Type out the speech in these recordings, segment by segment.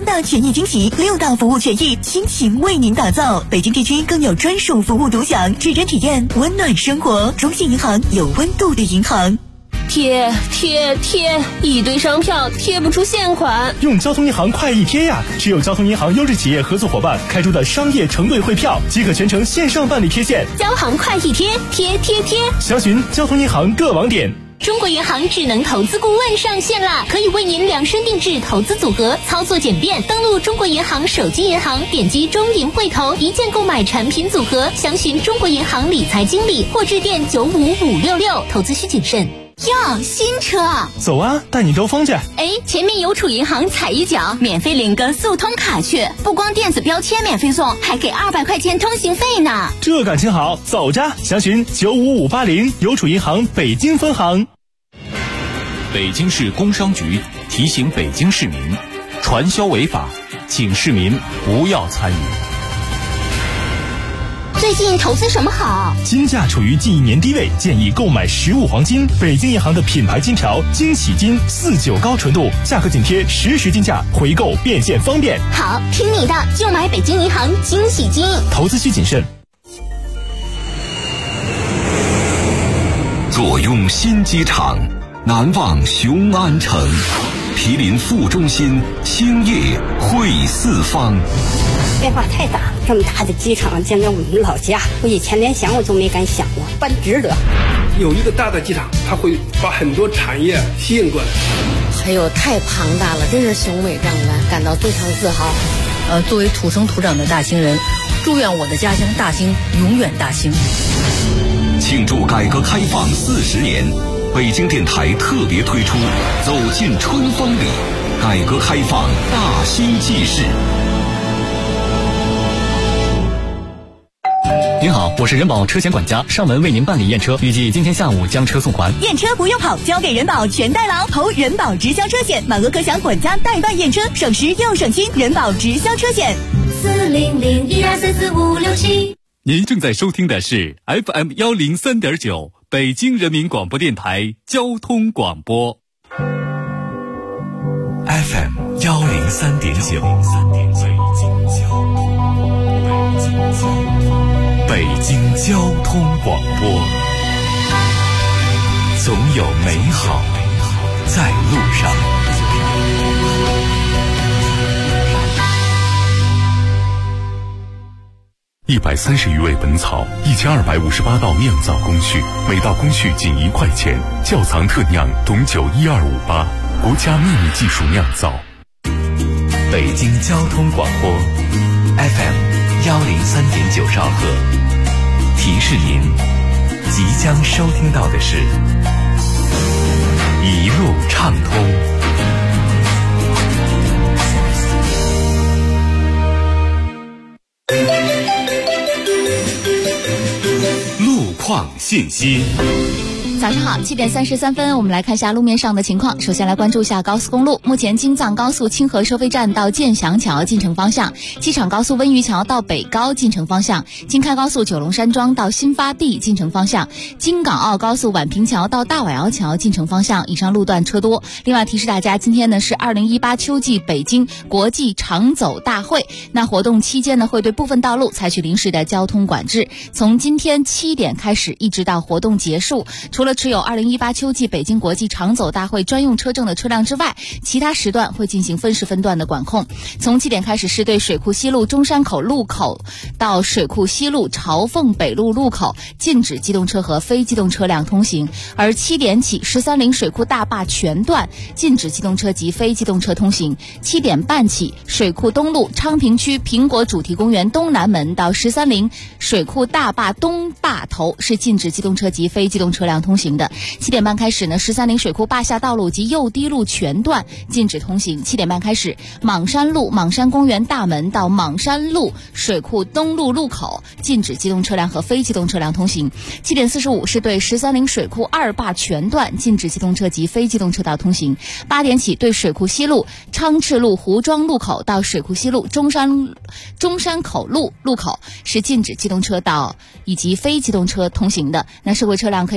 3大权益惊喜，6大服务权益倾情为您打造。北京地区更有专属服务独享，智臻体验温暖生活。中信银行有温度的银行。 贴，一堆商票贴不出现款。 用交通银行快易贴呀！只有交通银行优质企业合作伙伴开出的商业承兑汇票，即可全程线上办理贴现。 交行快易贴，贴。 详询交通银行各网点。 中国银行智能投资顾问上线啦，可以为您量身定制投资组合，操作简便。登录中国银行手机银行，点击中银汇投，一键购买产品组合。详询中国银行理财经理或致电95566。投资需谨慎。 哟，新车！ 走啊，带你兜风去。 前面邮储银行踩一脚，免费领个速通卡去，不光电子标签免费送，还给200块钱通行费呢。 这感情好，走着！详询95580邮储银行北京分行。 北京市工商局提醒北京市民，传销违法，请市民不要参与。 最近投资什么好？ 金价处于近1年低位，建议购买实物黄金。北京银行的品牌金条惊喜金49高纯度，价格紧贴实时金价，回购变现方便。 好，听你的，就买北京银行惊喜金。 投资需谨慎。 坐拥新机场，难忘雄安城。毗邻副中心，兴业汇四方。 变化太大，这么大的机场将在我们老家，我以前连想我都没敢想过，办值得。 有一个大的机场，它会把很多产业吸引过来。 还有太庞大了，真是雄伟壮观，感到非常自豪。 作为土生土长的大兴人，祝愿我的家乡大兴永远大兴。 庆祝改革开放40年，北京电台特别推出《走进春风里》，改革开放大兴纪事。 您好，我是人保车险管家，上门为您办理验车，预计今天下午将车送还。 验车不用跑，交给人保全代劳，投人保直销车险，满额可享管家代办验车，省时又省心。人保直销车险 40012445567。 您正在收听的是 FM 103.9北京人民广播电台交通广播。 FM 103.9。北京交通广播，总有美好在路上。130余味本草，1258道酿造工序，每道工序仅1块钱。窖藏特酿董酒12588，国家秘密技术酿造。北京交通广播 FM 103.9兆赫。提示您，即将收听到的是一路畅通。路况信息。 早上好，7点33分，我们来看一下路面上的情况。首先来关注一下高速公路，目前京藏高速清河收费站到建祥桥进城方向，机场高速温榆桥到北高进城方向，京开高速九龙山庄到新发地进城方向，京港澳高速宛平桥到大宛窑桥进城方向，以上路段车多。另外提示大家，今天呢是2018秋季北京国际长走大会，那活动期间呢会对部分道路采取临时的交通管制，从今天7点开始一直到活动结束，除了持有2018秋季北京国际长走大会专用车证的车辆之外，其他时段会进行分时分段的管控。从7点开始是对水库西路中山口路口到水库西路朝凤北路路口禁止机动车和非机动车辆通行，而7点起13陵水库大坝全段禁止机动车及非机动车通行。7点半起，水库东路昌平区苹果主题公园东南门到13陵水库大坝东坝头是禁止机动车及非机动车辆通行的。7点半开始呢，13陵水库坝下道路及右堤路全段禁止通行。7点半开始，莽山路莽山公园大门到莽山路水库东路路口禁止机动车辆和非机动车辆通行。7点45是对13陵水库二坝全段禁止机动车及非机动车道通行。8点起，对水库西路昌赤路胡庄路口到水库西路中山口路路口是禁止机动车道以及非机动车通行的。那社会车辆可以绕行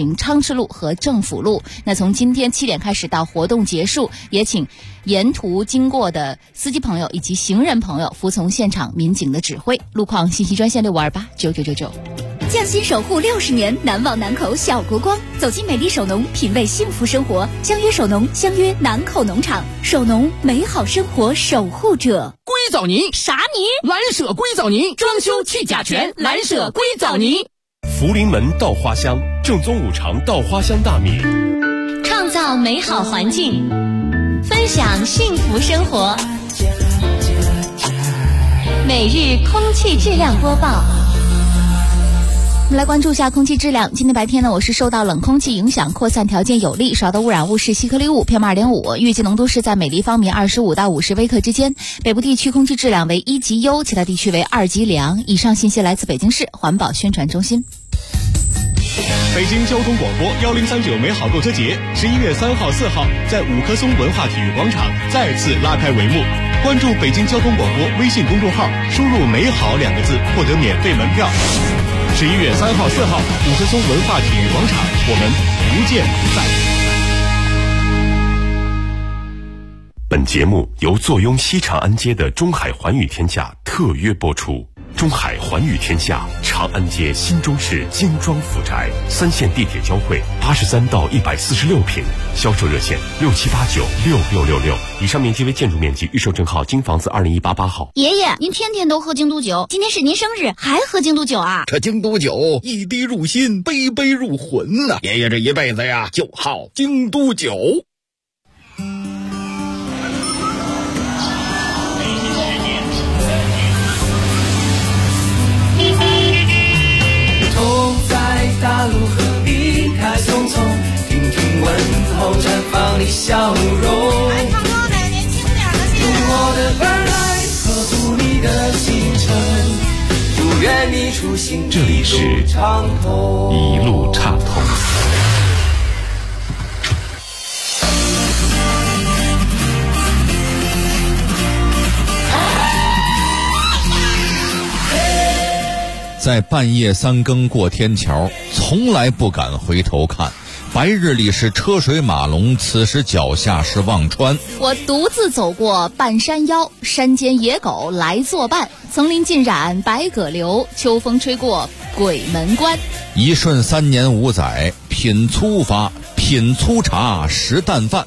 行昌市路和政府路。那从今天7点开始到活动结束，也请沿途经过的司机朋友以及行人朋友服从现场民警的指挥。路况信息专线65289999。 匠心守护60年，难忘南口小国光。走进美丽首农，品味幸福生活。相约首农，相约南口农场。首农，美好生活守护者。 硅藻泥啥泥？ 蓝舍硅藻泥，装修去甲醛，蓝舍硅藻泥。 福临门稻花香，正宗5常稻花香大米， 创造美好环境，分享幸福生活。每日空气质量播报。 我们来关注一下空气质量。今天白天呢，我是受到冷空气影响，扩散条件有利，少的污染物是细颗粒物 PM2.5， 预计浓度是在每立方米25到50微克之间。北部地区空气质量为1级优，其他地区为2级良。以上信息来自北京市环保宣传中心。 北京交通广播1039美好购车节11月3号、4号在五棵松文化体育广场再次拉开帷幕。关注北京交通广播微信公众号，输入美好2个字获得免费门票。11月3号、4号，五棵松文化体育广场，我们不见不散。本节目由坐拥西长安街的中海环宇天下特约播出。中海环宇天下，长安街新中式精装府宅，3线地铁交汇，83到146平，销售热线67896666。以上面积为建筑面积，预售证号京房子2018-8号。 爷爷，您天天都喝京都酒，今天是您生日，还喝京都酒啊？ 这京都酒一滴入心，杯杯入魂呐！爷爷这一辈子呀，就好京都酒。 大路和离开匆匆，听听问候绽放的笑容。来唱歌的年轻点的，谢谢。祝我的伴来呵护你的行程，祝愿你出行这里是一路畅通。 在半夜3更过天桥，从来不敢回头看，白日里是车水马龙，此时脚下是忘川。 我独自走过半山腰，山间野狗来作伴，层林尽染百舸流，秋风吹过鬼门关。 一瞬3年5载，品粗茶食淡饭。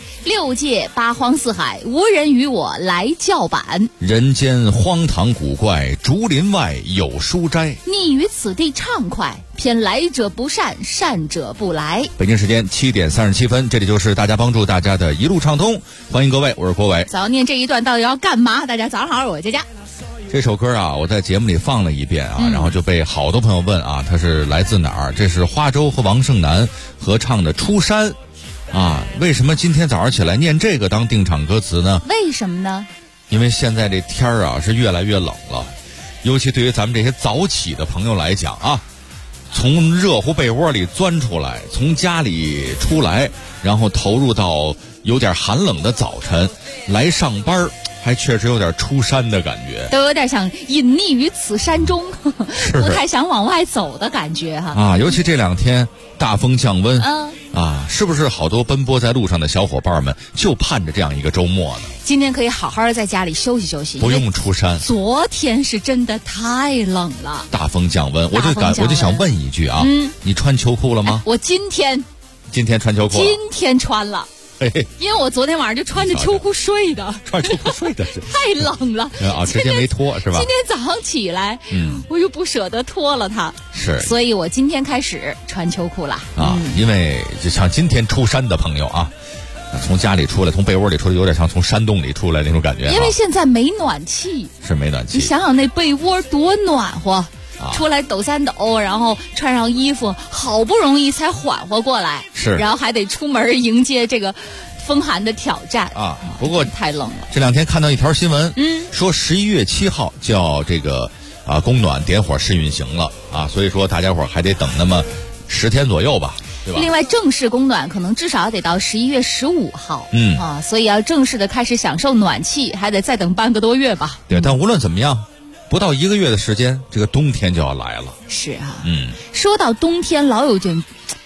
6界8荒4海，无人与我来叫板。 人间荒唐古怪，竹林外有书斋。 逆于此地畅快，偏来者不善，善者不来。 北京时间7点37分，这里就是大家帮助大家的一路畅通，欢迎各位，我是郭伟。 早念这一段到底要干嘛？大家早上好，我是佳佳。 这首歌啊，我在节目里放了一遍啊，然后就被好多朋友问啊，它是来自哪儿？这是花粥和王胜男合唱的《出山》。为什么今天早上起来念这个当定场歌词呢？ 为什么呢？ 因为现在这天儿啊是越来越冷了，尤其对于咱们这些早起的朋友来讲啊，从热乎被窝里钻出来，从家里出来，然后投入到有点寒冷的早晨来上班，还确实有点出山的感觉， 都有点想隐匿于此山中，不太想往外走的感觉哈。 尤其这2天大风降温，是不是好多奔波在路上的小伙伴们就盼着这样一个周末呢？ 今天可以好好的在家里休息休息， 不用出山。 昨天是真的太冷了， 大风降温，我就想问一句啊，你穿秋裤了吗？ 我今天穿秋裤了， 今天穿了。因为我昨天晚上就穿着秋裤睡的， 穿秋裤睡的是太冷了直接没脱是吧？ 今天早上起来，我又不舍得脱了它， 是， 所以我今天开始穿秋裤了因为就像今天出山的朋友啊，从家里出来，从被窝里出来，有点像从山洞里出来那种感觉。 因为现在没暖气， 是没暖气， 你想想那被窝多暖和。出来抖3抖，然后穿上衣服，好不容易才缓和过来， 是， 然后还得出门迎接这个风寒的挑战不过太冷了。 这2天看到一条新闻，说11月7号就要这个供暖点火试运行了所以说大家伙还得等那么10天左右吧，对吧？ 另外正式供暖可能至少得到11月15号，所以要正式的开始享受暖气，还得再等半个多月吧。 对，但无论怎么样。不到1个月的时间，这个冬天就要来了。 是啊，说到冬天，老有种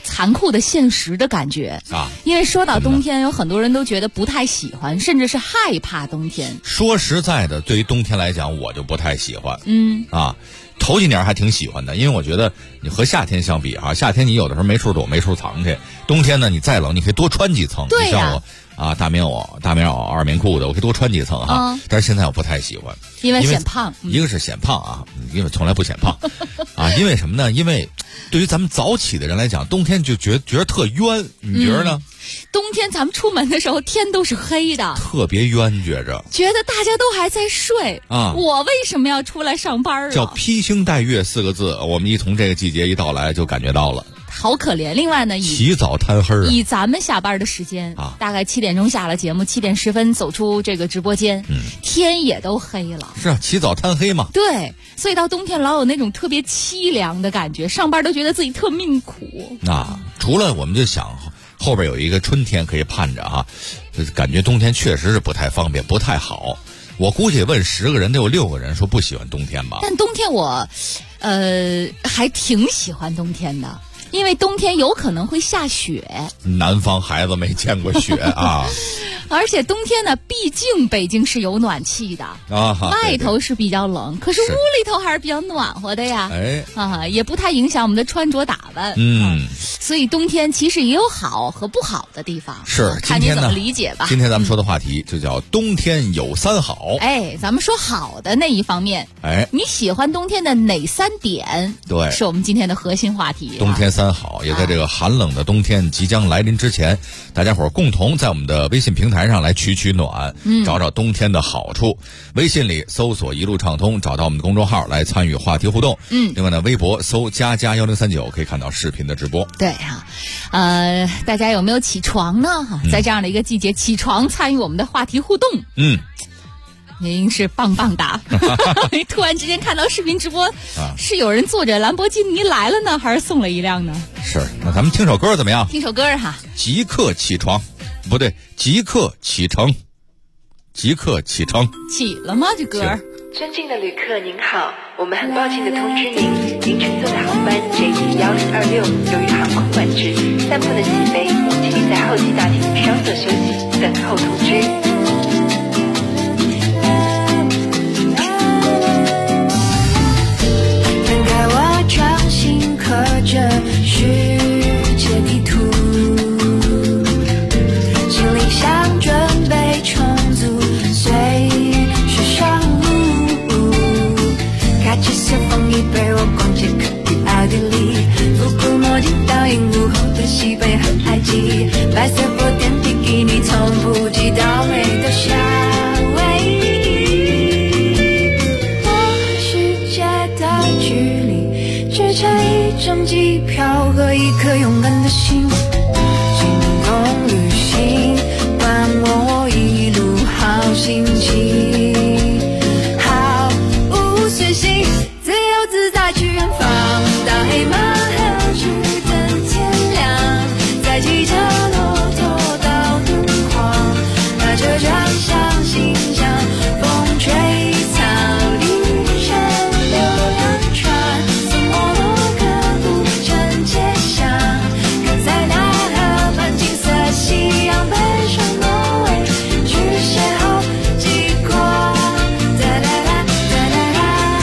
残酷的现实的感觉啊。 因为说到冬天，有很多人都觉得不太喜欢，甚至是害怕冬天。 说实在的，对于冬天来讲，我就不太喜欢。头几年还挺喜欢的，因为我觉得你和夏天相比啊，夏天你有的时候没处躲没处藏去，冬天呢你再冷你可以多穿几层。 对呀， 你像我啊，大棉袄二棉裤的，我可以多穿几层哈。但是现在我不太喜欢， 因为显胖。 一个是显胖啊，因为从来不显胖啊。因为什么呢？因为对于咱们早起的人来讲，冬天就觉得特冤，你觉得呢？ 冬天咱们出门的时候天都是黑的， 特别冤，觉得大家都还在睡啊， 我为什么要出来上班啊？ 叫披星戴月4个字，我们一从这个季节一到来就感觉到了， 好可怜。另外呢， 起早贪黑以咱们下班的时间啊， 大概7点钟下了节目，7点10分走出这个直播间，天也都黑了。 是啊，起早贪黑嘛。 对，所以到冬天老有那种特别凄凉的感觉，上班都觉得自己特命苦。 除了我们就想后边有一个春天可以盼着啊，感觉冬天确实是不太方便，不太好。我估计问10个人得有6个人说不喜欢冬天吧。 但冬天我，还挺喜欢冬天的，因为冬天有可能会下雪。 南方孩子没见过雪啊。 而且冬天呢，毕竟北京是有暖气的外头是比较冷，可是屋里头还是比较暖和的呀。也不太影响我们的穿着打扮。所以冬天其实也有好和不好的地方， 是看你怎么理解吧。 今天咱们说的话题就叫冬天有3好。 咱们说好的那一方面，你喜欢冬天的哪3点？ 对， 是我们今天的核心话题。 冬天3好，也在这个寒冷的冬天即将来临之前，大家伙共同在我们的微信平台上来取暖，找找冬天的好处。微信里搜索一路畅通，找到我们的公众号来参与话题互动。另外呢，微博搜加1039可以看到视频的直播。 对大家有没有起床呢？在这样的一个季节起床参与我们的话题互动。您是棒棒哒。突然之间看到视频直播，是有人坐着兰博基尼来了呢，还是送了一辆呢？ 是，那咱们听首歌怎么样？ 听首歌哈。 即刻起床，不对，即刻启程，即刻启程。 起了吗？这歌。 尊敬的旅客您好，我们很抱歉的通知您，您乘坐的航班 JT1026由于航空管制暂不能起飞，请您在候机大厅稍作休息，等候通知。 掌心刻着世界地图，行李箱准备重组，随时上路。开启色风衣陪我逛街，可与奥地利，复古墨镜倒映午后的西北和埃及，白色波点比基尼从普吉到美到夏威夷。只差一张机票和一颗勇敢的心，心动旅行伴我一路好心情，毫无随行，自由自在去远方，到黑马河直等天亮，再骑着骆驼到敦煌，拿着转向信箱，风吹草低声流淌船。夕阳背上挪威，去邂逅极光，哒啦啦哒啦啦。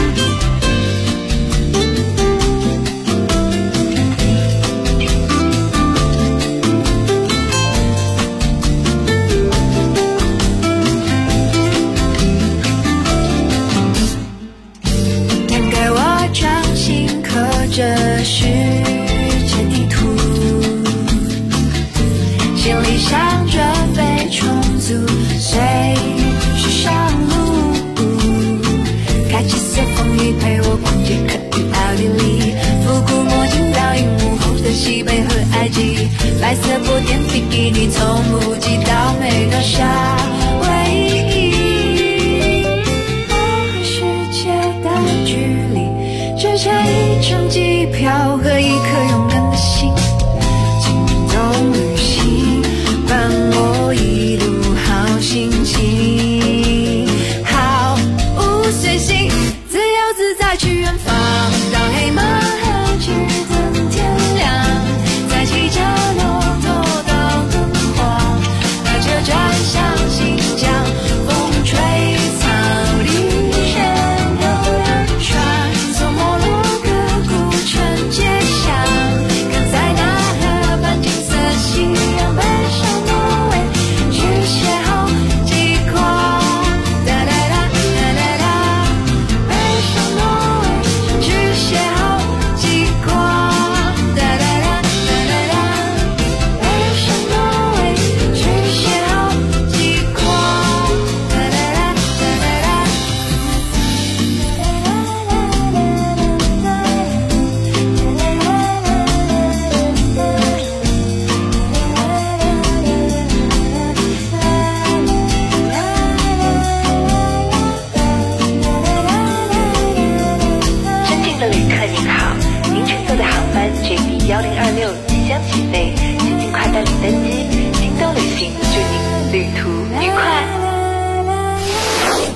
摊开我掌心刻着世界地图，行李箱准备重组，随时上路。开启色风衣陪我逛街，可与奥地利，复古墨镜倒映午后的西北和埃及，白色波点比基尼从普吉到美到夏威夷。和世界的距离，只差一张机票和一颗勇敢的心，心动旅行伴我一路好心情，毫无随行，自由自在去远方，到黑马河直等天亮，再骑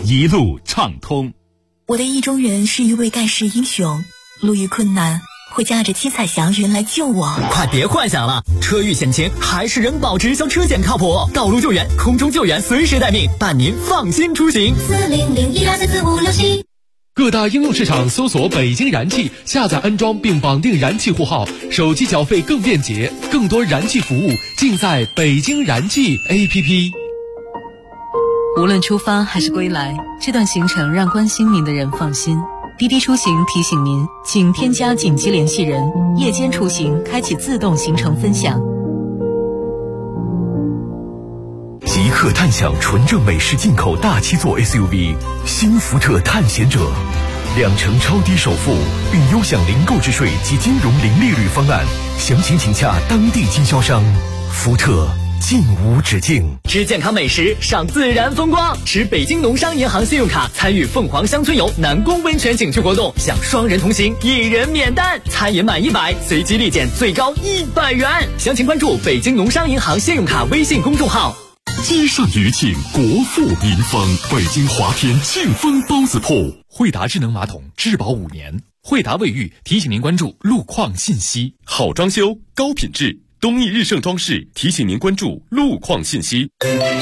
一路畅通。 我的意中人是一位盖世英雄，路遇困难会驾着七彩祥云来救我。 快别幻想了，车遇险情还是人保直销车险靠谱，道路救援、空中救援随时待命，伴您放心出行。 4001234567。各大应用市场搜索北京燃气，下载安装并绑定燃气户号，手机缴费更便捷，更多燃气服务尽在北京燃气 APP。 无论出发还是归来，这段行程让关心您的人放心。滴滴出行提醒您，请添加紧急联系人，夜间出行开启自动行程分享。 即刻探享纯正美式进口大7座 SUV 新福特探险者，2成超低首付，并优享零购置税及金融零利率方案，详情请洽当地经销商。福特尽无止境， 吃健康美食，赏自然风光，持北京农商银行信用卡参与凤凰乡村游南宫温泉景区活动，享双人同行，1人免单，餐饮满100随机立减最高100元。详情关注北京农商银行信用卡微信公众号。 积善余庆，国富民丰。北京华天庆丰包子铺， 惠达智能马桶质保5年。惠达卫浴提醒您关注路况信息。 好装修，高品质。东义日盛装饰提醒您关注路况信息。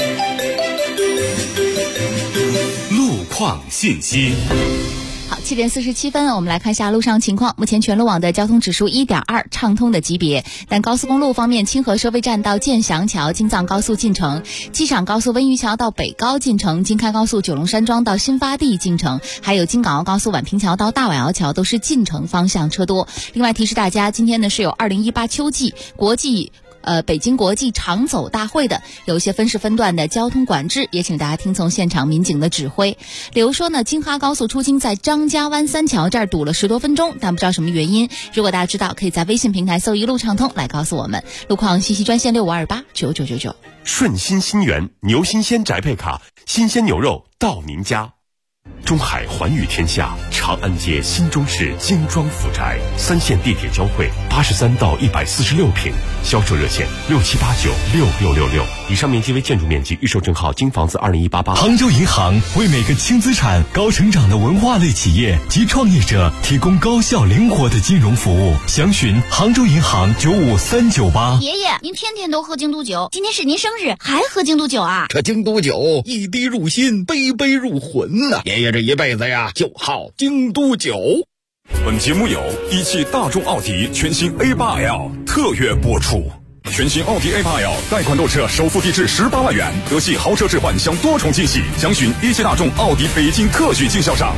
路况信息。 好，7点47分，我们来看一下路上情况。目前全路网的交通指数1.2，畅通的级别。但高速公路方面，清河收费站到建祥桥、京藏高速进城；机场高速温榆桥到北高进城；京开高速九龙山庄到新发地进城；还有京港澳高速宛平桥到大宛窑桥都是进城方向车多。另外提示大家，今天呢是有2018秋季国际北京国际长走大会的，有一些分时分段的交通管制，也请大家听从现场民警的指挥。比如说呢，京哈高速出京在张家湾三桥这儿堵了10多分钟，但不知道什么原因。如果大家知道，可以在微信平台搜一路畅通来告诉我们。路况信息专线65289999。 顺心新源牛新鲜宅配卡，新鲜牛肉到您家。中海环宇天下长安街新中式精装府宅，3线地铁交汇，83到146平，销售热线67896666。以上面积为建筑面积，预售证号京房子20188。 杭州银行为每个轻资产、高成长的文化类企业及创业者提供高效灵活的金融服务。详询杭州银行95398。 爷爷，您天天都喝京都酒，今天是您生日，还喝京都酒啊？ 这京都酒一滴入心，杯杯入魂呐！爷爷这一辈子呀，就好京都酒。 本节目由一汽大众奥迪全新 A8L 特约播出。全新奥迪 A8L 贷款购车，首付低至18万元，德系豪车置换享多重惊喜。详询一汽大众奥迪北京特许经销商。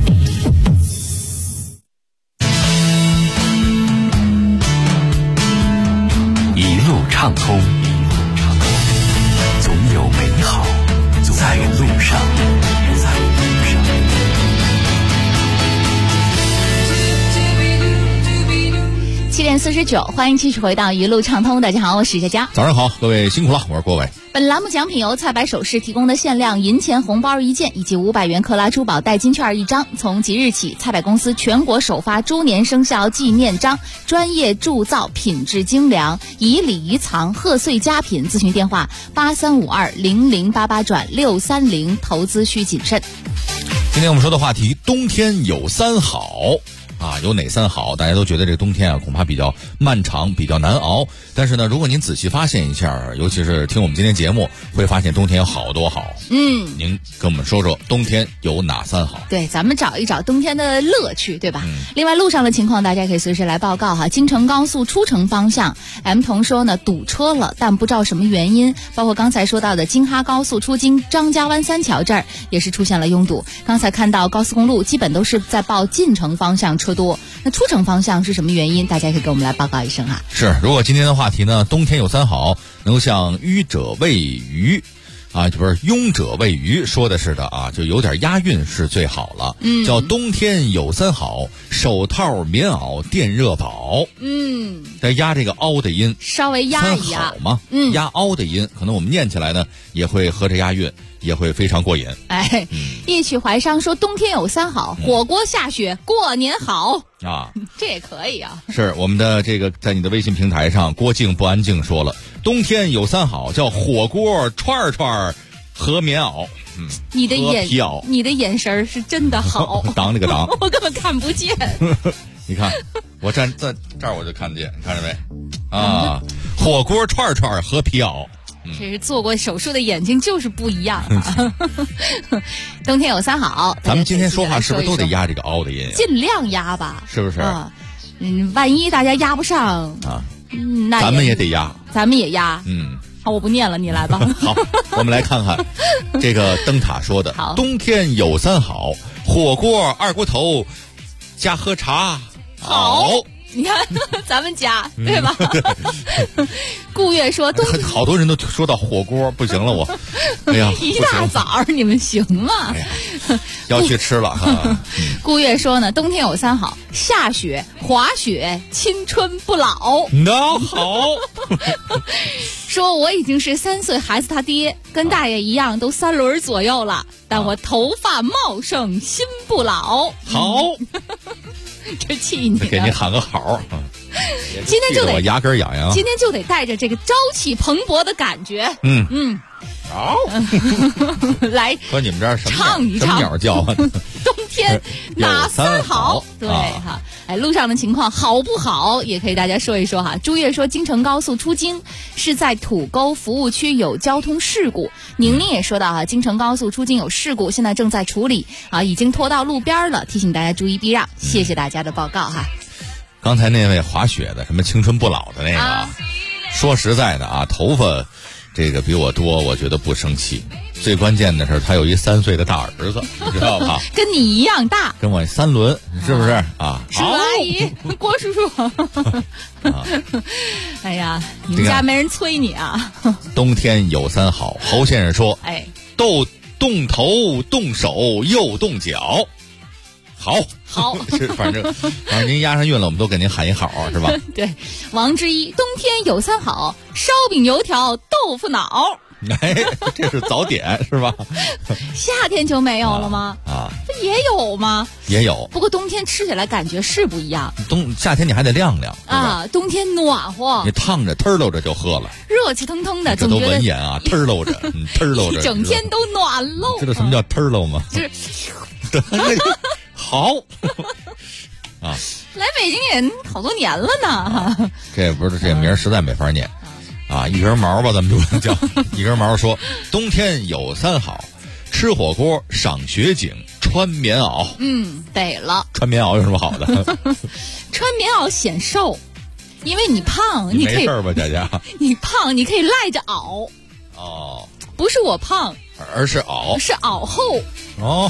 一路畅通，总有美好在路上。 7点49，欢迎继续回到一路畅通。大家好，我是佳佳。 早上好，各位辛苦了，我是郭伟。 本栏目奖品由菜百首饰提供的限量银钱红包1件，以及500元克拉珠宝代金券1张。从即日起，菜百公司全国首发猪年生肖纪念章，专业铸造，品质精良，以礼遗藏，贺岁佳品。咨询电话83520088转630，投资需谨慎。 今天我们说的话题，冬天有3好。有哪3好？大家都觉得这冬天恐怕比较漫长，比较难熬。但是呢，如果您仔细发现一下，尤其是听我们今天节目，会发现冬天有好多好。您跟我们说说冬天有哪3好？ 对，咱们找一找冬天的乐趣，对吧？另外路上的情况，大家可以随时来报告哈。京承高速出城方向 ，M 同说呢堵车了，但不知道什么原因。包括刚才说到的京哈高速出京张家湾三桥这儿也是出现了拥堵。刚才看到高速公路基本都是在报进城方向车多，那出城方向是什么原因？大家可以给我们来报告一声哈。 是，如果今天的话题呢，冬天有3好，能够像愚者谓鱼不是庸者谓鱼说的是的就有点押韵是最好了。叫冬天有3好，手套、棉袄、电热宝。再压这个凹的音， 稍微压一压嘛。压凹的音，可能我们念起来呢也会合着押韵，也会非常过瘾。 一曲怀伤说冬天有3好，火锅下雪过年好这也可以啊。 是我们的这个在你的微信平台上，郭静不安静说了，冬天有3好，叫火锅、串串、 和棉袄， 你的眼神是真的好。 当那个当， 我根本看不见。 你看，我站在这儿我就看得见，看着没？啊，火锅串和皮袄。 这是做过手术的眼睛就是不一样啊！冬天有三好， 咱们今天说话是不是都得压这个凹的音？ 尽量压吧， 是不是？ 万一大家压不上啊， 那咱们也得压， 咱们也压。好，我不念了，你来吧。 好，我们来看看这个灯塔说的：冬天有三好，火锅、二锅头加喝茶。好。 你看，咱们家对吧？顾月说， 好多人都说到火锅，不行了，我，哎呀， 一大早你们行吗？ 要去吃了哈。 顾月说呢，冬天有三好：下雪、滑雪、青春不老。 那好。 说我已经是3岁孩子他爹，跟大爷一样都3轮左右了，但我头发茂盛，心不老。 好。 这气你， 给你喊个好。 今天就得我牙根痒痒。 今天就得带着这个朝气蓬勃的感觉。 好。 来， 说你们这儿什么唱一唱， 什么鸟叫啊？ 冬天哪三好？对哈，路上的情况好不好？也可以大家说一说哈。朱月说，京承高速出京是在土沟服务区有交通事故。宁宁也说到哈，京承高速出京有事故，现在正在处理啊，已经拖到路边了，提醒大家注意避让。谢谢大家的报告哈。 刚才那位滑雪的什么青春不老的那个，说实在的啊，头发这个比我多，我觉得不生气。最关键的是他有一3岁的大儿子，你知道吧？ 跟你一样大， 跟我3轮，是不是啊？ 叔叔阿姨，郭叔叔。哎呀，你们家没人催你啊？ 冬天有三好，侯先生说，动头、动手又动脚。好，是反正您押上韵了，我们都给您喊一好，是吧？ 对，王之一，冬天有三好：烧饼、油条、豆腐脑。 哎，这是早点是吧？ 夏天就没有了吗？这也有吗？ 也有， 不过冬天吃起来感觉是不一样。 夏天你还得晾晾啊，冬天暖和， 你烫着腾溜着就喝了， 热气腾腾的， 这都文言啊，腾溜着，腾溜着， 一整天都暖喽。 知道什么叫腾溜吗？ 就是。 好啊！ 来北京也好多年了呢。 这不是这名实在没法念啊！一根毛吧，咱们就能叫一根毛。说冬天有三好：吃火锅、赏雪景、穿棉袄。 得了。 穿棉袄有什么好的？ 穿棉袄显瘦，因为你胖，你可以没事吧，佳佳？ 你胖，你可以赖着袄。 哦， 不是我胖， 而是袄， 是袄厚。 哦。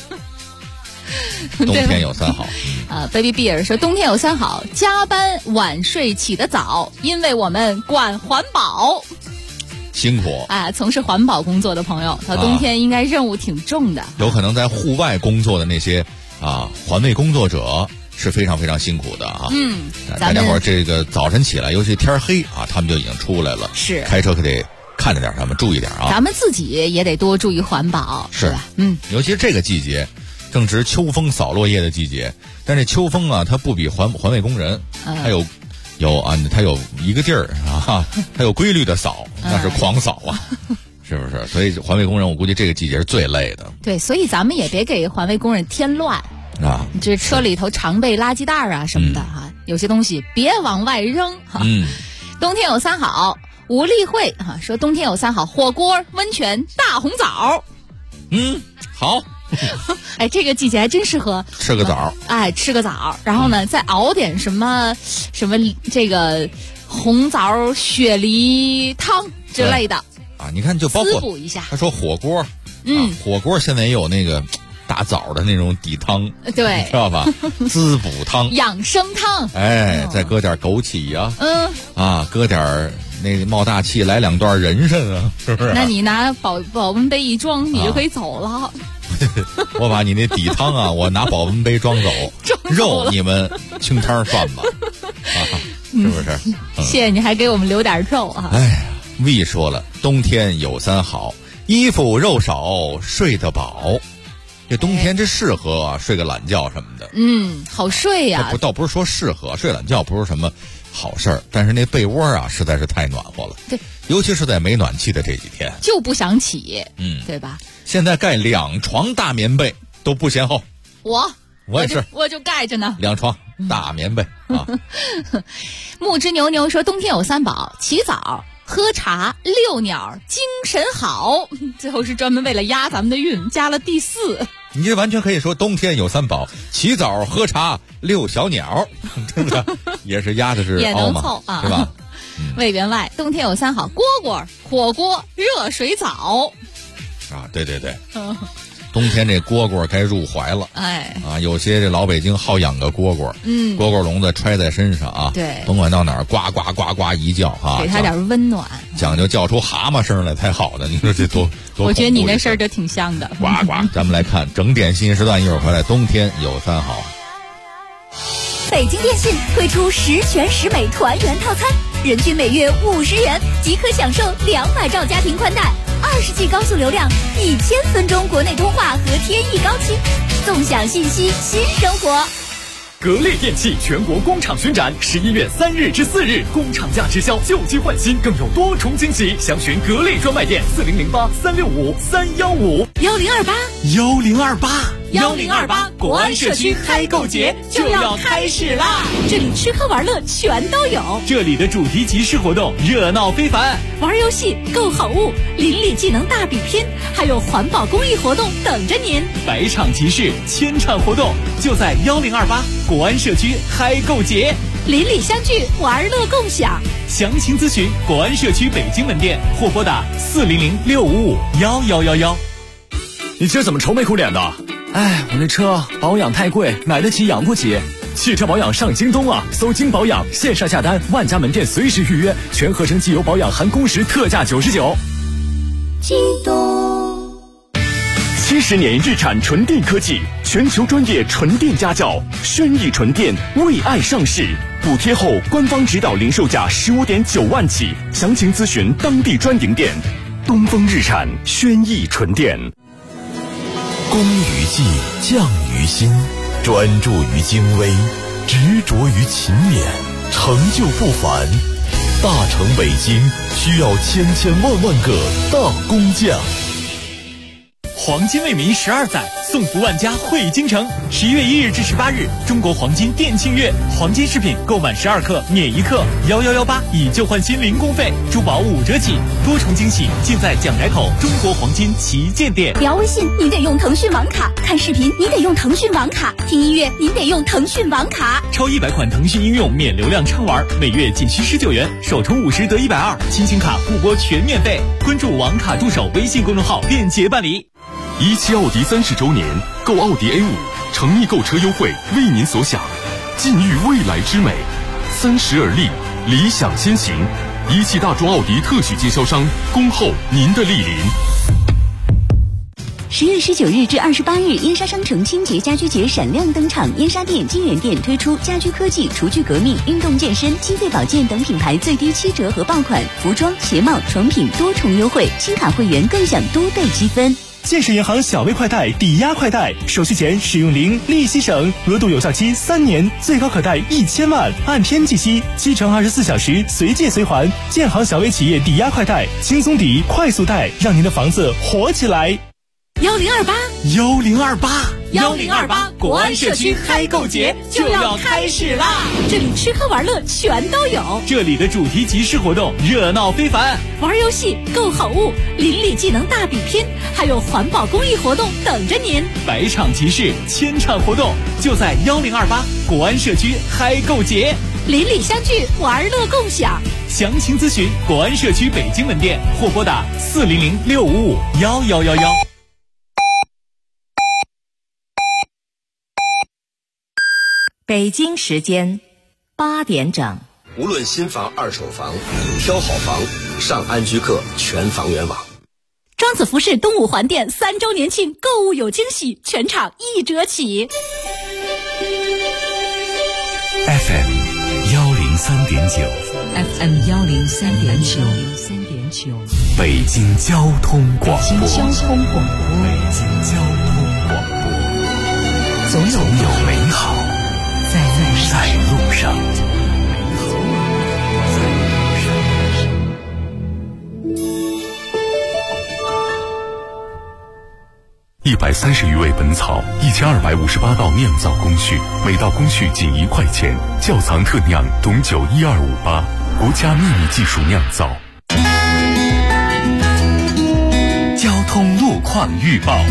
冬天有三好 Baby Beer 说，冬天有三好：加班、晚睡、起得早，因为我们管环保。 辛苦从事环保工作的朋友，他冬天应该任务挺重的。 有可能在户外工作的那些环卫工作者是非常非常辛苦的啊。大家伙儿这个早晨起来，尤其天黑他们就已经出来了。 是开车可得看着点，咱们注意点啊。 咱们自己也得多注意环保，是吧？ 尤其是这个季节。正值秋风扫落叶的季节，但是秋风它不比环卫工人，它有它有一个地儿它有规律的扫，那是狂扫啊，是不是？所以环卫工人我估计这个季节是最累的。 对，所以咱们也别给环卫工人添乱啊，这车里头常备垃圾袋什么的有些东西别往外扔冬天有三好，吴丽慧说冬天有三好：火锅、温泉、大红枣。 好。 这个季节还真适合吃个枣。 吃个枣，然后呢，再熬点什么这个红枣雪梨汤之类的你看，就包括滋补一下。 他说火锅，火锅现在也有那个大枣的那种底汤， 对， 知道吧？滋补汤、 养生汤。 再搁点枸杞呀，搁点那个冒大气，来2段人参是不是？ 那你拿保温杯一装，你就可以走了。 我把你那底汤我拿保温杯装走，肉你们清汤涮吧，是不是？ 谢谢你还给我们留点肉 V 说了，冬天有三好：衣服肉少，睡得饱。这冬天这适合睡个懒觉什么的。 好睡呀。 倒不是说适合睡懒觉，不是什么好事儿，但是那被窝实在是太暖和了。 对， 尤其是在没暖气的这几天， 就不想起，对吧？ 现在盖2床大棉被都不嫌厚，我也是， 我就盖着呢 ，2床大棉被啊。 木之牛牛说，冬天有3宝：起早、喝茶、遛鸟、精神好。最后是专门为了押咱们的韵，加了第4。 你这完全可以说冬天有3宝：起早、喝茶、遛小鸟，对不对？也是押的是也能凑啊， 对吧？ 魏员外，冬天有3好：蝈蝈、火锅、热水澡。 啊，对，冬天这蝈蝈该入怀了，有些这老北京好养个蝈蝈，蝈蝈笼子揣在身上啊， 对， 甭管到哪儿，呱呱呱呱一叫啊， 给它点温暖， 讲究叫出蛤蟆声来才好的。你说这多我觉得你那事儿就挺像的， 呱呱。咱们来看整点新时段，一会儿回来，冬天有3好。 北京电信推出10全10美团圆套餐，人均每月50元即可享受200兆家庭宽带，20G 高速流量，1000分钟国内通话和天翼高清，纵享信息新生活。 格力电器全国工厂巡展，11月3日至4日，工厂价直销，旧机换新，更有多重惊喜。详询格力专卖店4008-365-315。1028国安社区嗨购节就要开始啦！ 这里吃喝玩乐全都有， 这里的主题集市活动热闹非凡， 玩游戏、购好物、邻里技能大比拼，还有环保公益活动等着您。 百场集市，千场活动，就在1028国安社区嗨购节， 邻里相聚，玩乐共享。 详情咨询国安社区北京门店或拨打400-655-1111。 你今儿怎么愁眉苦脸的？ 哎，我那车保养太贵，买得起养不起。 汽车保养上京东啊，搜京保养，线上下单，万家门店随时预约，全合成机油保养含工时特价99。 京东 70年日产纯电科技，全球专业纯电家教，轩逸纯电为爱上市，补贴后官方指导零售价15.9万起，详情咨询当地专营店。东风日产轩逸纯电。 工于技，匠于心，专注于精微，执着于勤勉，成就不凡。大成北京需要千万个大工匠。 黄金为民12载，送福万家汇京城。11月1日至18日，中国黄金店庆月，黄金饰品购满12克免1克，1118以旧换新零工费，珠宝5折起，多重惊喜尽在蒋宅口中国黄金旗舰店。 聊微信你得用腾讯网卡，看视频你得用腾讯网卡，听音乐你得用腾讯网卡。 超100款腾讯应用免流量畅玩，每月仅需19元，首充50得120，亲情卡互拨全免费。关注网卡助手微信公众号便捷办理。 17奥迪30周年，购奥迪 A5，诚意购车优惠为您所想，尽育未来之美，30而立，理想先行。17大众奥迪特许经销商，恭候您的莅临。 10月19日至28日，燕莎商城清洁家居节闪亮登场。燕莎店、金源店推出家居科技、厨具革命、运动健身、心肺保健等品牌最低7折和爆款，服装、鞋帽、床品多重优惠，新卡会员更享多倍积分。 建设银行小微快贷抵押快贷，手续钱使用零，利息省，额度有效期3年，最高可贷1000万，按天计息，7乘24小时随借随还。建行小微企业抵押快贷，轻松抵，快速贷，让您的房子活起来。 1028国安社区嗨购节就要开始啦！ 这里吃喝玩乐全都有， 这里的主题集市活动热闹非凡， 玩游戏、购好物、邻里技能大比拼，还有环保公益活动等着您。 百场集市，千场活动，就在1028国安社区嗨购节， 邻里相聚，玩乐共享。 详情咨询国安社区北京门店或拨打400-655-1111。 北京时间8点整。 无论新房、二手房，挑好房，上安居客全房源网。 庄子服饰东五环店3周年庆，购物有惊喜，全场1折起。 FM 103.9 FM 103.9， 北京交通广播。 北京交通广播，总有美好在路上。 130余味本草，1258道酿造工序，每道工序仅1块钱，窖藏特酿董酒12588，国家秘密技术酿造。 交通路况预报。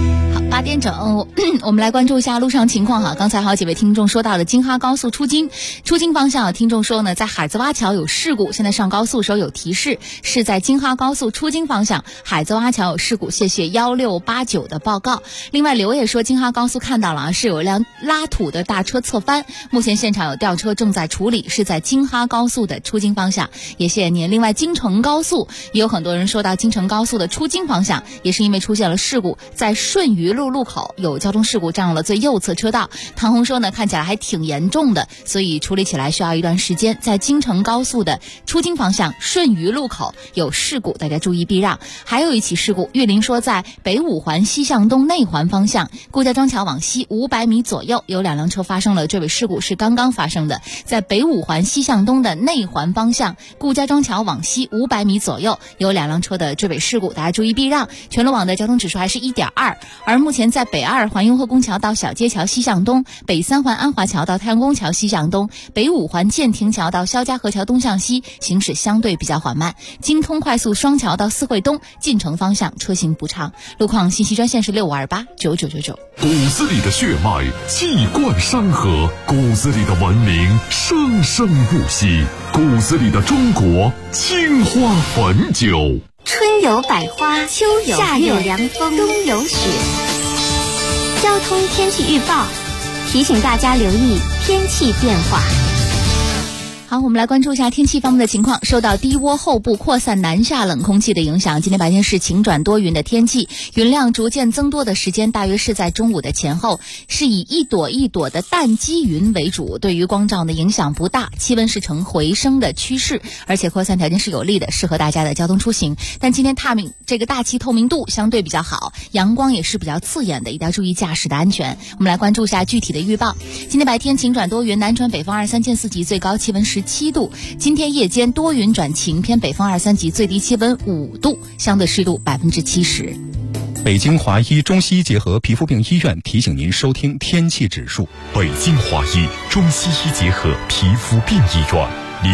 8点整，我们来关注一下路上情况哈。刚才好几位听众说到了京哈高速出京方向，听众说呢，在海子洼桥有事故，现在上高速时候有提示，是在京哈高速出京方向海子洼桥有事故，谢谢1689的报告。另外刘也说，京哈高速看到了啊，是有一辆拉土的大车侧翻，目前现场有吊车正在处理，是在京哈高速的出京方向，也谢谢您。另外京承高速也有很多人说到京承高速的出京方向，也是因为出现了事故，在顺余路口有交通事故，占用了最右侧车道。唐红说呢，看起来还挺严重的，所以处理起来需要一段时间。在京承高速的出京方向顺余路口有事故，大家注意避让。还有一起事故，岳林说在北五环西向东内环方向顾家庄桥往西500米左右有2辆车发生了追尾事故，是刚刚发生的。在北五环西向东的内环方向顾家庄桥往西500米左右有2辆车的追尾事故，大家注意避让。全路网的交通指数还是1.2，而目前在北2环雍和宫桥到小街桥西向东，北3环安华桥到太阳宫桥西向东，北5环建亭桥到肖家河桥东向西行驶相对比较缓慢。京通快速双桥到四惠东进城方向车行不畅。路况信息专线是65289999。 骨子里的血脉气贯山河，骨子里的文明生生不息，骨子里的中国青花汾酒。 春有百花，秋有夏有凉风，冬有雪。交通天气预报提醒大家留意天气变化。 好，我们来关注一下天气方面的情况。受到低涡后部扩散南下冷空气的影响，今天白天是晴转多云的天气，云量逐渐增多的时间大约是在中午的前后，是以一朵一朵的淡积云为主，对于光照的影响不大，气温是呈回升的趋势，而且扩散条件是有利的，适合大家的交通出行。但今天这个大气透明度相对比较好，阳光也是比较刺眼的，一定要注意驾驶的安全。我们来关注一下具体的预报。今天白天晴转多云，南转北风2、3见4级，最高气温17度。今天夜间多云转晴，偏北风2、3级，最低气温5度，相对湿度70%。 北京华医中西医结合皮肤病医院提醒您收听天气指数。 北京华医中西医结合皮肤病医院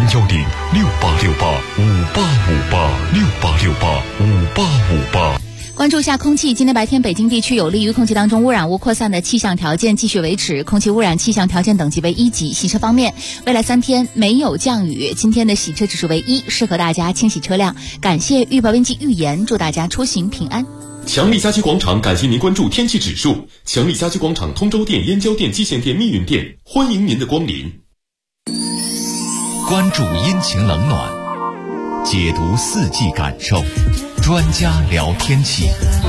，0106868586868685858。 关注一下空气，今天白天北京地区有利于空气当中污染物扩散的气象条件继续维持，空气污染气象条件等级为1级。洗车方面，未来3天没有降雨，今天的洗车指数为1，适合大家清洗车辆。感谢预报温记预言，祝大家出行平安。 强力家居广场感谢您关注天气指数。强力家居广场通州店、燕郊店、蓟县店、密云店，欢迎您的光临。 关注阴晴冷暖，解读四季感受，专家聊天气。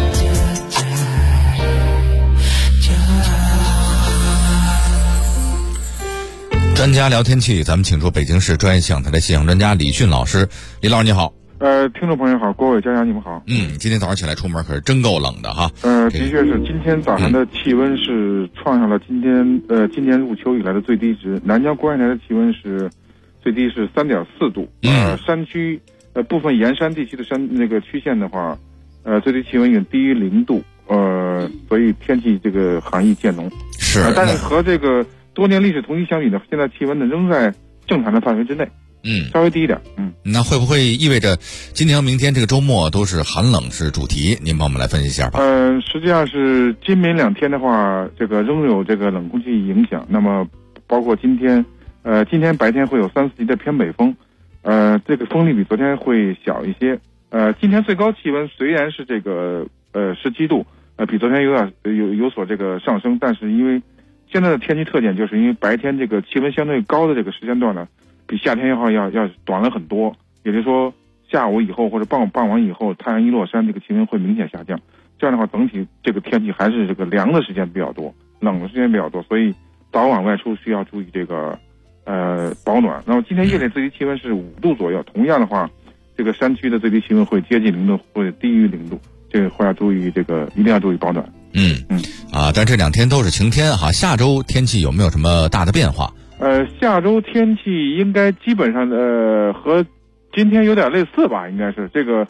专家聊天气，咱们请出北京市专业气象台的气象专家李迅老师。李老师你好。 听众朋友好，各位家长你们好。 今天早上起来出门可是真够冷的哈。 的确是，今天早上的气温是创下了今年入秋以来的最低值。南郊关山台的气温是最低是3.4度。山区部分沿山地区的区县的话，最低气温远低于0度。所以天气这个寒意渐浓。 是。 但是和这个多年历史同期相比呢，现在气温呢仍在正常的范围之内。稍微低一点。 那会不会意味着今天和明天这个周末都是寒冷是主题？您帮我们来分析一下吧。 实际上是今明2天的话，这个仍有这个冷空气影响。那么包括今天白天会有3、4级的偏北风，这个风力比昨天会小一些。今天最高气温虽然是这个17度，比昨天有所这个上升，但是因为现在的天气特点，就是因为白天这个气温相对高的这个时间段呢，比夏天要短了很多，也就是说下午以后或者傍晚以后，太阳一落山，这个气温会明显下降。这样的话，整体这个天气还是这个凉的时间比较多，冷的时间比较多，所以早晚外出需要注意这个保暖。然后今天夜里最低气温是5度左右，同样的话，这个山区的最低气温会接近0度或者低于0度，这个会要注意一定要注意保暖。 但这2天都是晴天哈，下周天气有没有什么大的变化？ 下周天气应该基本上和今天有点类似吧，应该是这个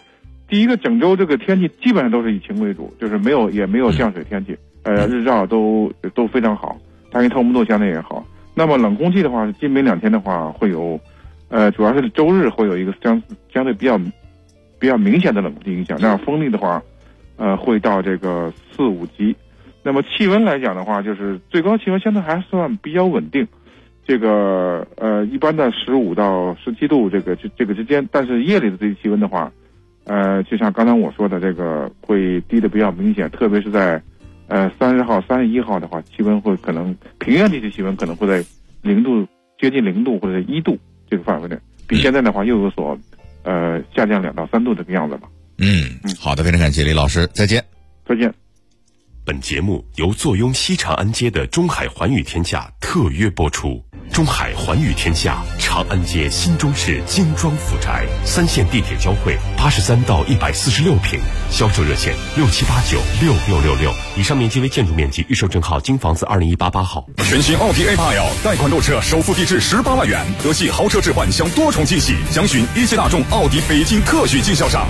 第一个，郑州这个天气基本上都是以晴为主，就是也没有降水天气，日照都非常好，大气透明度相对也好。那么冷空气的话，今明两天的话会有，主要是周日会有一个相对比较明显的冷空气影响，那风力的话，会到这个4、5级。那么气温来讲的话，就是最高气温相对还算比较稳定，这个一般的15到17度这个之间，但是夜里的最低气温的话，就像刚才我说的，这个会低的比较明显，特别是在30号、31号的话，气温会可能平原地区气温可能会在0度接近0度或者1度这个范围内，比现在的话又有所下降2到3度这个样子吧。 好的，非常感谢李老师，再见。 再见。 本节目由坐拥西长安街的中海环宇天下特约播出。中海环宇天下，长安街新中式精装府宅，3线地铁交汇，83到146平，销售热线67896666。以上面积为建筑面积，预售证号京房子20188号。 全新奥迪 A8L 贷款购车，首付低至18万元，德系豪车置换享多重惊喜，详询一汽大众奥迪北京特许经销商。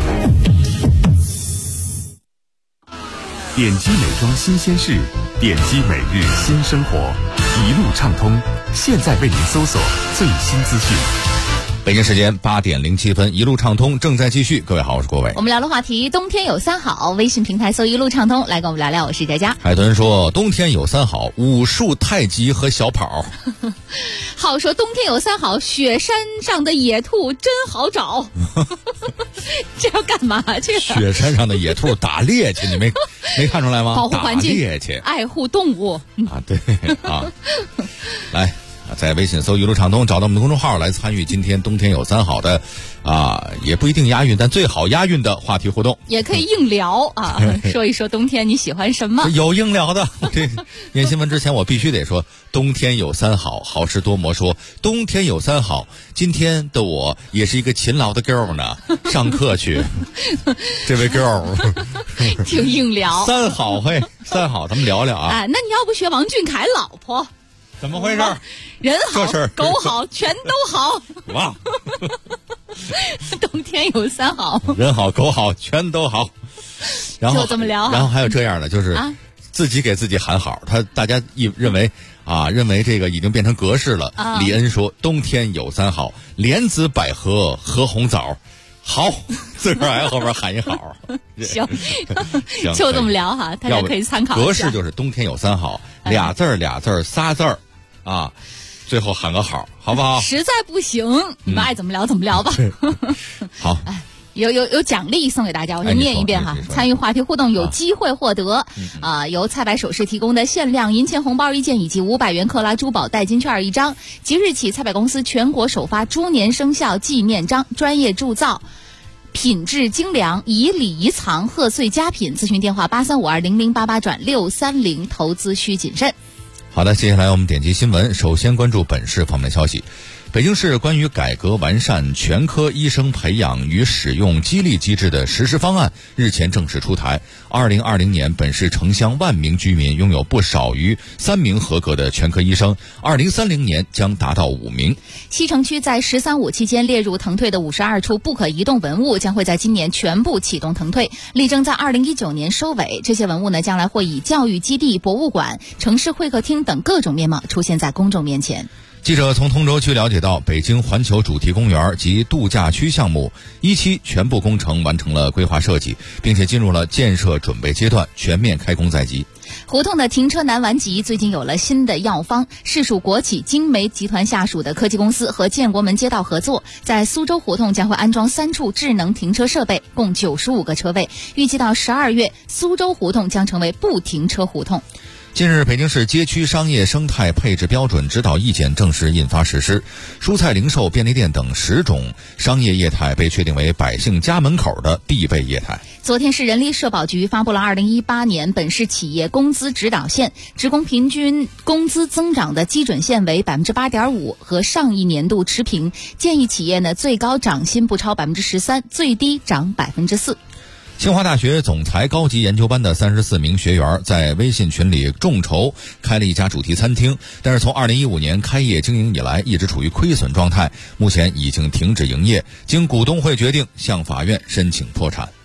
点击美妆新鲜事，点击每日新生活，一路畅通，现在为您搜索最新资讯。 北京时间8点07分，一路畅通正在继续。各位好，我是郭伟。 我们聊的话题，冬天有3好，微信平台搜一路畅通，来跟我们聊聊。我是佳佳。 海豚说，冬天有3好，武术、太极和小跑。 好说冬天有3好，雪山上的野兔真好找。这要干嘛去了？ 雪山上的野兔打猎去，你没看出来吗？ 保护环境， 打猎去， 爱护动物啊，对啊，来。在微信搜一路畅通，找到我们的公众号来参与今天冬天有3好的也不一定押韵，但最好押韵的话题互动， 也可以硬聊啊，说一说冬天你喜欢什么？ 有硬聊的。这念新闻之前我必须得说，冬天有3好，好事多磨说冬天有3好。今天的我也是一个勤劳的 girl 呢，上课去。这位 girl 挺硬聊。 3好3好，咱们聊聊啊。 那你要不学王俊凯老婆？ 怎么回事？ 人好，狗好，全都好。 哇！ 冬天有3好， 人好，狗好，全都好。然后就这么聊。 然后还有这样的，就是自己给自己喊好。大家认为这个已经变成格式了。李恩说，冬天有3好，莲子、百合、和红枣。好，自个儿还后边喊一好。 行，就这么聊哈，大家可以参考一下。 格式就是冬天有3好，俩字儿仨字儿啊，最后喊个好，好不好？ 实在不行，你们爱怎么聊怎么聊吧。 好。 有奖励送给大家，我先念一遍哈。参与话题互动有机会获得由菜百首饰提供的限量银钱红包1件以及500元克拉珠宝代金券1张。即日起，菜百公司全国首发猪年生肖纪念章，专业铸造，品质精良，以礼仪藏，贺岁佳品。咨询电话83520088转630，投资需谨慎。 好的，接下来我们点击新闻，首先关注本市方面消息。北京市关于改革完善全科医生培养与使用激励机制的实施方案日前正式出台。2020年，本市城乡万名居民拥有不少于3名合格的全科医生，2030年将达到5名。 西城区在“13.5”期间列入腾退的52处不可移动文物将会在今年全部启动腾退，力争在2019年收尾。这些文物呢，将来会以教育基地、博物馆、城市会客厅等各种面貌出现在公众面前。 记者从通州区了解到，北京环球主题公园及度假区项目1期全部工程完成了规划设计，并且进入了建设准备阶段，全面开工在即。 胡同的停车难顽疾最近有了新的药方，市属国企金煤集团下属的科技公司和建国门街道合作，在苏州胡同将会安装3处智能停车设备，共95个车位。预计到12月，苏州胡同将成为不停车胡同。 近日，北京市街区商业生态配置标准指导意见正式印发实施，蔬菜零售、便利店等10种商业业态被确定为百姓家门口的必备业态。 昨天，市人力社保局发布了2018年本市企业工资指导线，职工平均工资增长的基准线为8.5%，和上一年度持平。建议企业呢，最高涨薪不超13%，最低涨4%。 清华大学总裁高级研究班的34名学员在微信群里众筹开了一家主题餐厅，但是从2015年开业经营以来一直处于亏损状态，目前已经停止营业，经股东会决定向法院申请破产。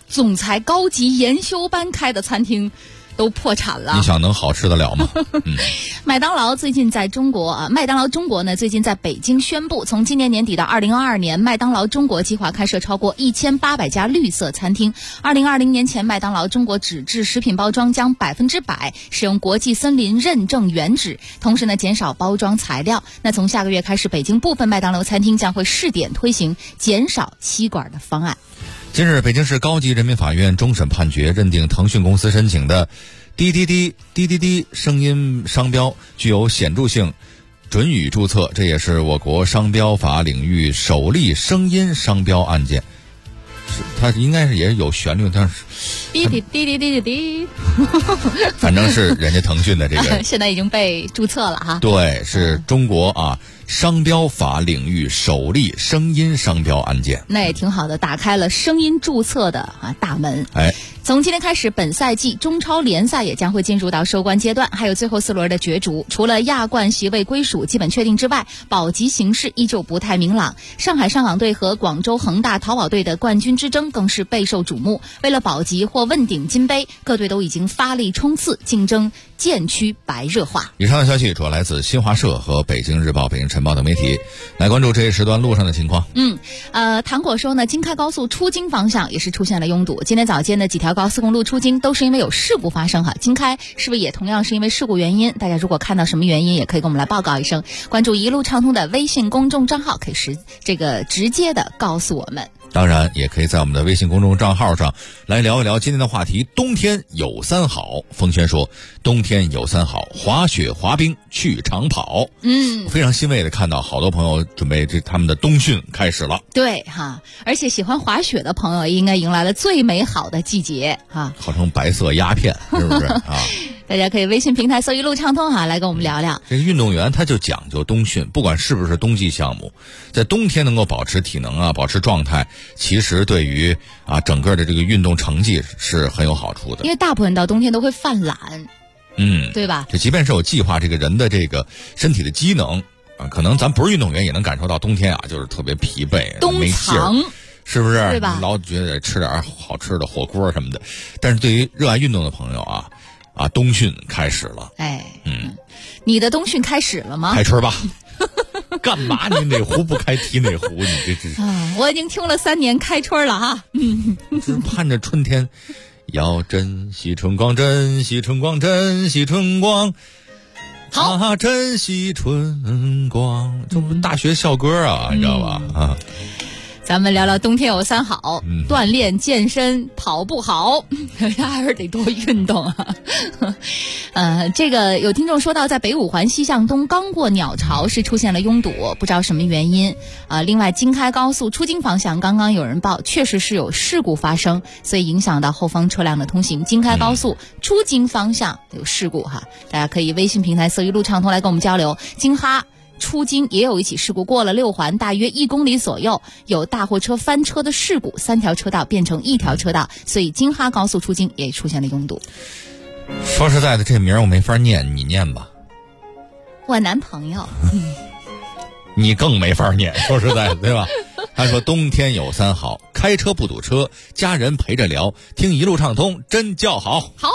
总裁高级研修班开的餐厅都破产了。 你想能好吃得了吗？ 麦当劳最近在中国麦当劳中国呢，最近在北京宣布，从今年年底到2022年，麦当劳中国计划开设超过1800家绿色餐厅。2020年前，麦当劳中国纸质食品包装将100%使用国际森林认证原纸，同时呢减少包装材料。那从下个月开始，北京部分麦当劳餐厅将会试点推行减少吸管的方案。 近日，北京市高级人民法院终审判决认定腾讯公司申请的滴滴滴声音商标具有显著性，准予注册，这也是我国商标法领域首例声音商标案件。它应该是也有旋律，但是滴滴滴滴滴滴滴， 反正是人家腾讯的这个现在已经被注册了哈。 对，是中国商标法领域首例声音商标案件。 那也挺好的，打开了声音注册的大门。从今天开始，本赛季中超联赛也将会进入到收官阶段，还有最后4轮的角逐。除了亚冠席位归属基本确定之外，保级形势依旧不太明朗。上海上港队和广州恒大淘宝队的冠军之争更是备受瞩目。为了保级或问鼎金杯，各队都已经发力冲刺，竞争渐趋白热化。 以上的消息主要来自新华社和北京日报、北京晨报等媒体。来关注这一时段路上的情况。 唐果说呢，京开高速出京方向也是出现了拥堵。今天早间的几条高速公路出京都是因为有事故发生京开是不是也同样是因为事故原因？大家如果看到什么原因，也可以跟我们来报告一声。关注一路畅通的微信公众账号，可以直接的告诉我们。 当然也可以在我们的微信公众账号上来聊一聊今天的话题，冬天有三好。冯轩说冬天有三好，滑雪滑冰去长跑。我非常欣慰的看到好多朋友准备他们的冬训开始了。 对而且喜欢滑雪的朋友应该迎来了最美好的季节号称白色鸦片，是不是大家可以微信平台搜一路畅通来跟我们聊聊。 这个运动员他就讲究冬训，不管是不是冬季项目，在冬天能够保持体能保持状态，其实对于整个的这个运动成绩是很有好处的。 因为大部分到冬天都会犯懒，对吧？ 这即便是有计划，这个人的这个身体的机能可能咱不是运动员也能感受到冬天就是特别疲惫，没劲儿，是不是？ 对吧？ 老觉得吃点好吃的火锅什么的。但是对于热爱运动的朋友冬训开始了。 你的冬训开始了吗？ 开春吧。干嘛你哪壶不开提哪壶？你这是我已经听了3年开春了就是盼着春天，要珍惜春光，珍惜春光，珍惜春光。好，珍惜春光，这不大学校歌你知道吧？ 咱们聊聊冬天有三好，锻炼健身跑步好，还是得多运动这个有听众说到，在北五环西向东刚过鸟巢是出现了拥堵，不知道什么原因另外京开高速出京方向刚刚有人报，确实是有事故发生，所以影响到后方车辆的通行。京开高速出京方向有事故大家可以微信平台搜一路畅通来跟我们交流。京哈出京也有一起事故，过了6环大约1公里左右，有大货车翻车的事故，3条车道变成1条车道，所以京哈高速出京也出现了拥堵。 说实在的，这名我没法念，你念吧。 我男朋友你更没法念，说实在的，对吧？他说冬天有三好，开车不堵车，家人陪着聊，听一路畅通真叫好。好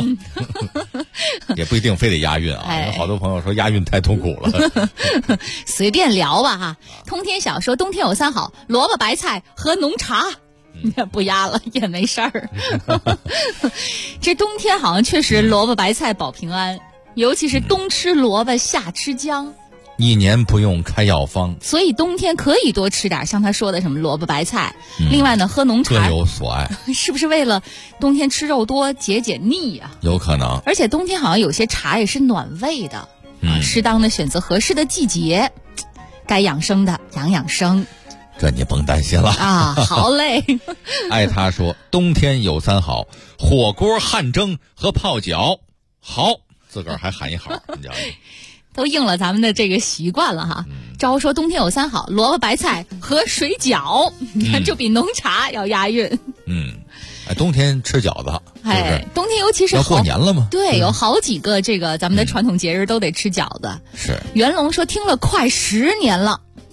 也不一定非得押韵有好多朋友说押韵太痛苦了随便聊吧通天晓说冬天有三好，萝卜白菜和浓茶不押了也没事儿这冬天好像确实萝卜白菜保平安，尤其是冬吃萝卜夏吃姜， 一年不用开药方， 所以冬天可以多吃点像他说的什么萝卜白菜另外呢喝浓茶各有所爱是不是为了冬天吃肉多解腻有可能。 而且冬天好像有些茶也是暖胃的适当的选择合适的季节，该养生的养生， 这你甭担心了好嘞爱他说冬天有三好，火锅汗蒸和泡脚好，自个儿还喊一好你知道吗？ 都应了咱们的这个习惯了招说冬天有三好，萝卜白菜和水饺你看就比浓茶要押韵冬天吃饺子是不是？ 冬天尤其是要过年了吗？ 对有好几个这个咱们的传统节日都得吃饺子。 是。 袁龙说听了快10年了，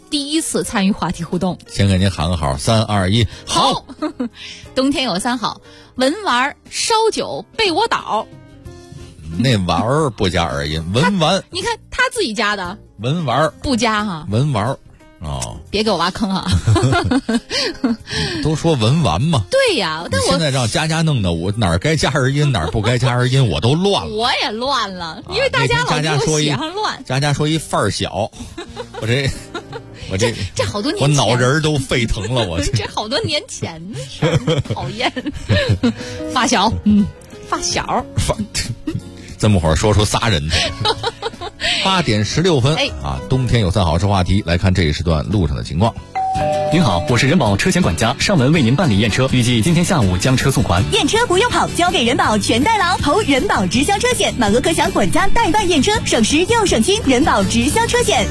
第一次参与话题互动。 先给您喊个好，3、2、1，好。 冬天有3好：文玩、烧酒、被窝倒。 那玩儿不加儿音，文玩。 你看他自己加的文玩不加哈， 文玩哦， 别给我挖坑啊！ 都说文玩嘛。 对呀，但我现在让佳弄的，我哪儿该加儿音，哪儿不该加儿音，我都乱了。 我也乱了，因为大家老给我写上乱。 佳说一范儿小，我这好多年前， 我脑仁都沸腾了，我这好多年前的事儿，讨厌。发小，发小， 这么会儿说出仨人8点16分啊！冬天有3好是话题，来看这一时段路上的情况。 您好，我是人保车险管家，上门为您办理验车，预计今天下午将车送还。 验车不用跑，交给人保全代劳，投人保直销车险，满额可享管家代办验车，省时又省心。人保直销车险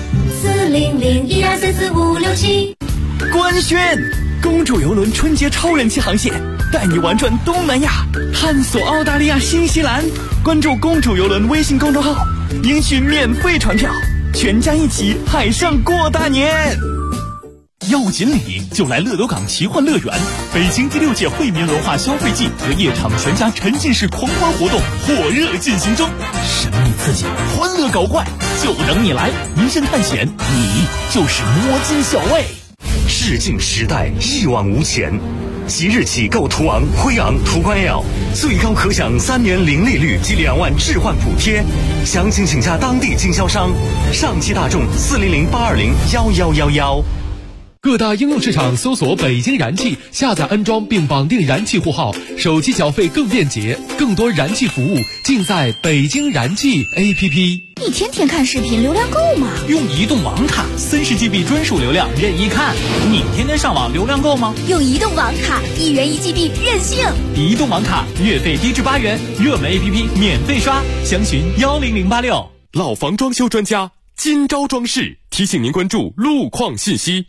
40012344567。 官宣，公主游轮春节超人气航线，带你玩转东南亚，探索澳大利亚、新西兰。关注公主游轮微信公众号，领取免费船票，全家一起海上过大年。 要锦鲤就来乐斗港奇幻乐园，北京第6届惠民文化消费季和夜场全家沉浸式狂欢活动火热进行中，神秘刺激，欢乐搞怪，就等你来！名侦探险，你就是摸金校尉。 视镜时代，一往无前。即日起购途昂、辉昂、途观 L， 最高可享3年零利率及2万置换补贴。详情请加当地经销商。上汽大众40082011111。 各大应用市场搜索北京燃气，下载安装并绑定燃气户号，手机缴费更便捷，更多燃气服务尽在北京燃气 APP。 你天天看视频，流量够吗？ 用移动网卡，30GB 专属流量任意看。你天天上网流量够吗？ 用移动网卡，1元1GB 任性。 移动网卡月费低至8元，热门 APP 免费刷，详询10086。 老房装修专家金招装饰提醒您关注路况信息。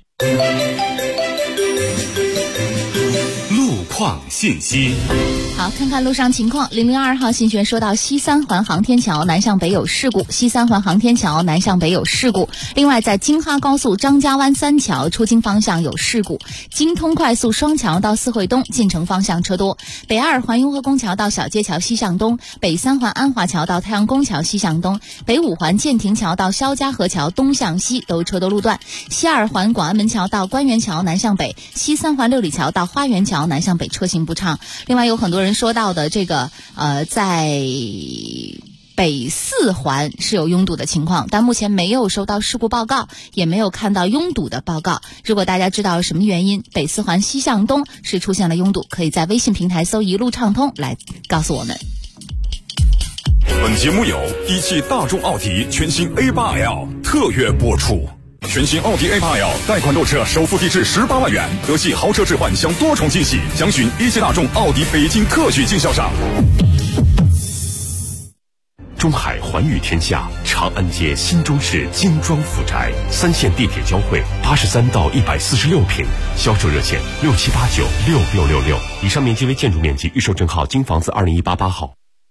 路况信息。 好，看看路上情况。002号信玄说到西3环航天桥南向北有事故，西3环航天桥南向北有事故。另外，在京哈高速张家湾3桥出京方向有事故，京通快速双桥到四惠东进城方向车多。北2环雍和宫桥到小街桥西向东，北3环安华桥到太阳宫桥西向东，北5环建亭桥到肖家河桥东向西都车多路段。西2环广安门桥到官园桥南向北，西3环六里桥到花园桥南向北车行不畅。另外有很多人说到的这个在北4环是有拥堵的情况，但目前没有收到事故报告，也没有看到拥堵的报告。如果大家知道什么原因北4环西向东是出现了拥堵，可以在微信平台搜一路畅通来告诉我们。 本节目由一汽大众奥迪全新 A8L 特约播出。全新奥迪 A8L 贷款购车首付低至18万元，德系豪车置换享多重惊喜，详询一汽大众奥迪北京特许经销商。中海环宇天下长安街新中式精装府宅，3线地铁交汇，83到146平，销售热线67896666。以上面积为建筑面积，预售证号京房子20188号。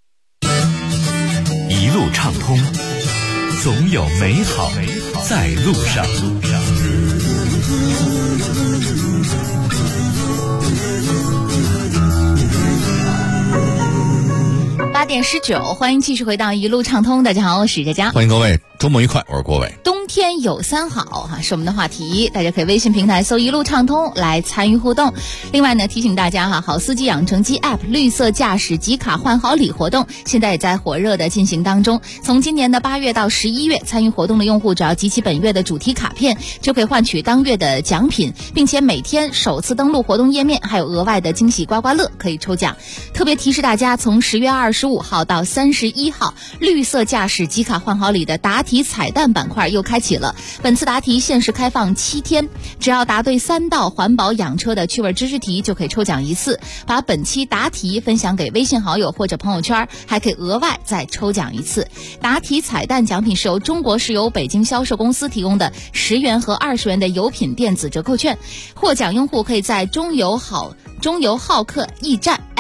一路畅通，总有美好在路上。 8点19，欢迎继续回到一路畅通。大家好，我是佳佳， 欢迎各位，周末愉快，我是郭伟。 冬天有3好哈，是我们的话题，大家可以微信平台搜一路畅通来参与互动。另外呢，提醒大家哈，好司机养成机 App 绿色驾驶集卡换好礼活动现在也在火热的进行当中。从今年的8月到11月，参与活动的用户只要集齐本月的主题卡片，就可以换取当月的奖品，并且每天首次登录活动页面还有额外的惊喜刮刮乐可以抽奖。特别提示大家，从10月25号到31号，绿色驾驶集卡换好礼的答题彩蛋板块又开启了。本次答题限时开放7天，只要答对3道环保养车的趣味知识题就可以抽奖1次。把本期答题分享给微信好友或者朋友圈，还可以额外再抽奖1次。答题彩蛋奖品是由中国石油北京销售公司提供的10元和20元的油品电子折扣券。获奖用户可以在中油好客驿站 App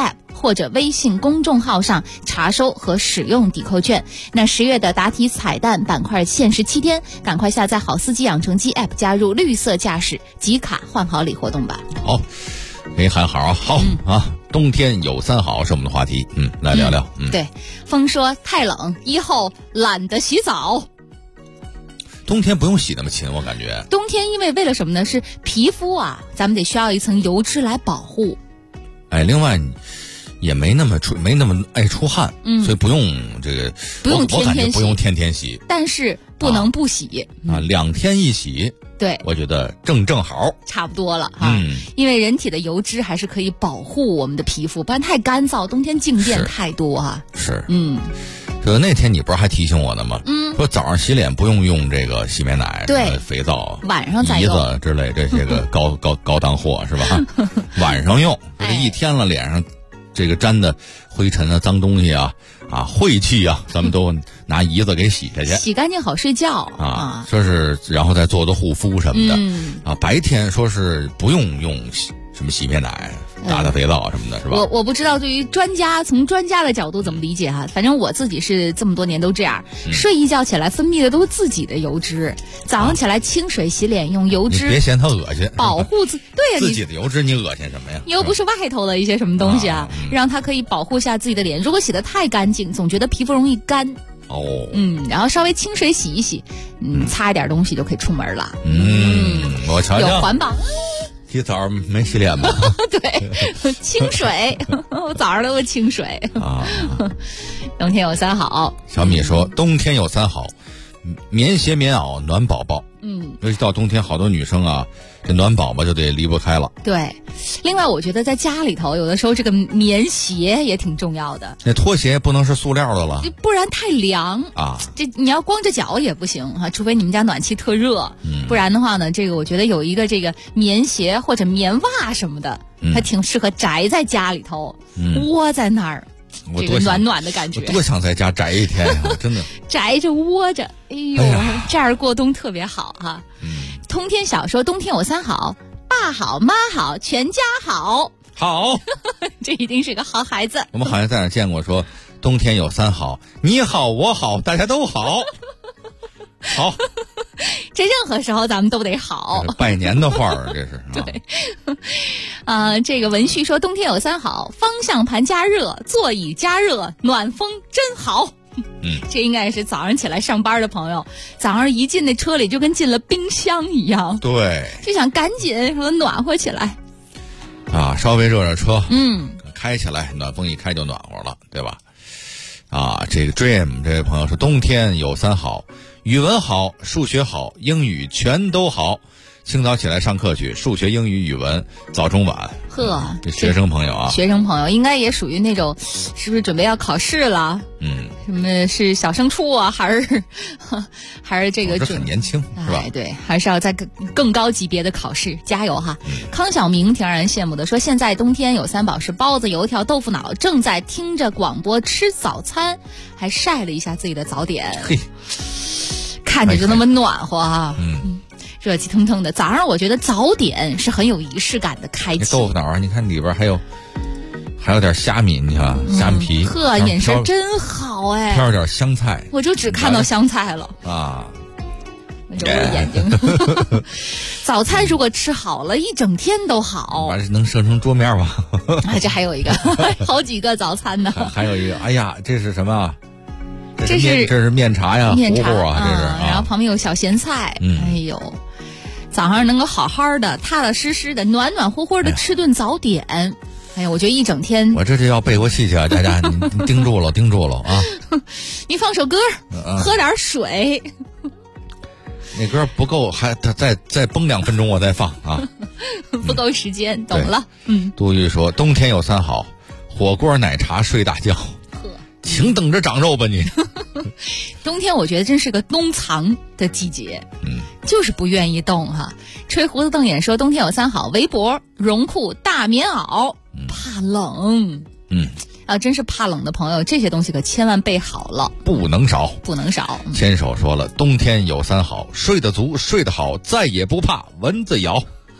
或者微信公众号上查收和使用抵扣券。那10月的答题彩蛋板块限时7天，赶快下载好司机养成机 App， 加入绿色驾驶集卡换好礼活动吧。 好，给喊好啊，好啊，冬天有3好是我们的话题，来聊聊。 对，风说太冷，以后懒得洗澡。 冬天不用洗那么勤，我感觉。 冬天因为了什么呢？是皮肤啊，咱们得需要一层油脂来保护。 另外也没那么爱出汗，所以不用这个，我感觉不用天天洗， 但是不能不洗 2天一洗。 对， 我觉得正好， 差不多了哈。因为人体的油脂还是可以保护我们的皮肤，不然太干燥，冬天静电太多哈。 是，那天你不是还提醒我呢吗？说早上洗脸不用这个洗面奶、 对， 肥皂、 晚上再用胰子之类这些个高档货是吧？晚上用，这一天了脸上这个沾的灰尘啊、脏东西啊、晦气啊，咱们都拿胰子给洗下去， 洗干净好睡觉啊。说是然后再做护肤什么的白天说是不用什么洗面奶、打肥皂什么的，是吧？ 我不知道对于从专家的角度怎么理解哈，反正我自己是这么多年都这样，睡一觉起来分泌的都是自己的油脂，早上起来清水洗脸，用油脂， 你别嫌它恶心， 保护对呀， 自己的油脂你恶心什么呀？ 你又不是外头的一些什么东西让它可以保护下自己的脸。如果洗得太干净，总觉得皮肤容易干。然后稍微清水洗一洗，擦一点东西就可以出门了。 我瞧瞧， 有环保。 洗澡没洗脸吗？ 对，清水，我早上都是清水冬天有3好。 小米说冬天有3好，棉鞋、棉袄、暖宝宝。尤其到冬天，好多女生啊，这暖宝宝就得离不开了。 对，另外我觉得在家里头，有的时候这个棉鞋也挺重要的。 那拖鞋不能是塑料的了， 不然太凉啊。这你要光着脚也不行除非你们家暖气特热，不然的话呢，这个我觉得有一个这个棉鞋或者棉袜什么的，还挺适合宅在家里头，窝在那儿。这个暖暖的感觉， 我多想在家宅一天呀！真的宅着窝着，哎呦，这样过冬特别好哈。通天晓说冬天有3好，爸好妈好全家好。 好， 这一定是个好孩子。 我们好像在哪见过说冬天有3好，你好我好大家都好。好， 这任何时候咱们都得好。 拜年的话这是对。这个文旭说冬天有3好，方向盘加热，座椅加热，暖风真好。这应该是早上起来上班的朋友，早上一进那车里就跟进了冰箱一样， 对， 就想赶紧让它暖和起来稍微热车，开起来，暖风一开就暖和了，对吧？这个 Dream 这位朋友说冬天有3好，语文好，数学好，英语全都好。清早起来上课去，数学、英语、语文，早中晚。这学生朋友学生朋友应该也属于那种，是不是准备要考试了？什么是小升初啊，还是这个？ 这很年轻是吧？ 对，还是要在更高级别的考试，加油哈！康晓明挺让人羡慕的，说现在冬天有3宝是包子、油条、豆腐脑，正在听着广播吃早餐，还晒了一下自己的早点，看着就那么暖和哈。热气腾腾的早上，我觉得早点是很有仪式感的开启。 豆腐脑你看里边还有点虾米，你看虾米皮， 眼神真好飘点香菜， 我就只看到香菜了揉着眼睛。早餐如果吃好了，一整天都好。 能设成桌面吗？ 这还有一个，好几个早餐呢。 还有一个，哎呀，这是什么？ 这是面茶呀， 面茶糊啊，这是。 然后旁边有小咸菜，哎呦。早上能够好好的、踏踏实实的、暖暖和和的吃顿早点，哎呀，我觉得一整天， 我这就要背过气去啊！大家，你盯住了啊！ 你放首歌，喝点水。 那歌不够，还再绷2分钟，我再放啊！ 不够时间，懂了。 杜玉说：“冬天有3好，火锅、奶茶、睡大觉。”请等着长肉吧你。 冬天我觉得真是个冬藏的季节，就是不愿意动哈。吹胡子瞪眼说冬天有3好，围脖、绒裤、大棉袄，怕冷。真是怕冷的朋友，这些东西可千万备好了， 不能少。牵手说了，冬天有3好，睡得足，睡得好，再也不怕蚊子咬。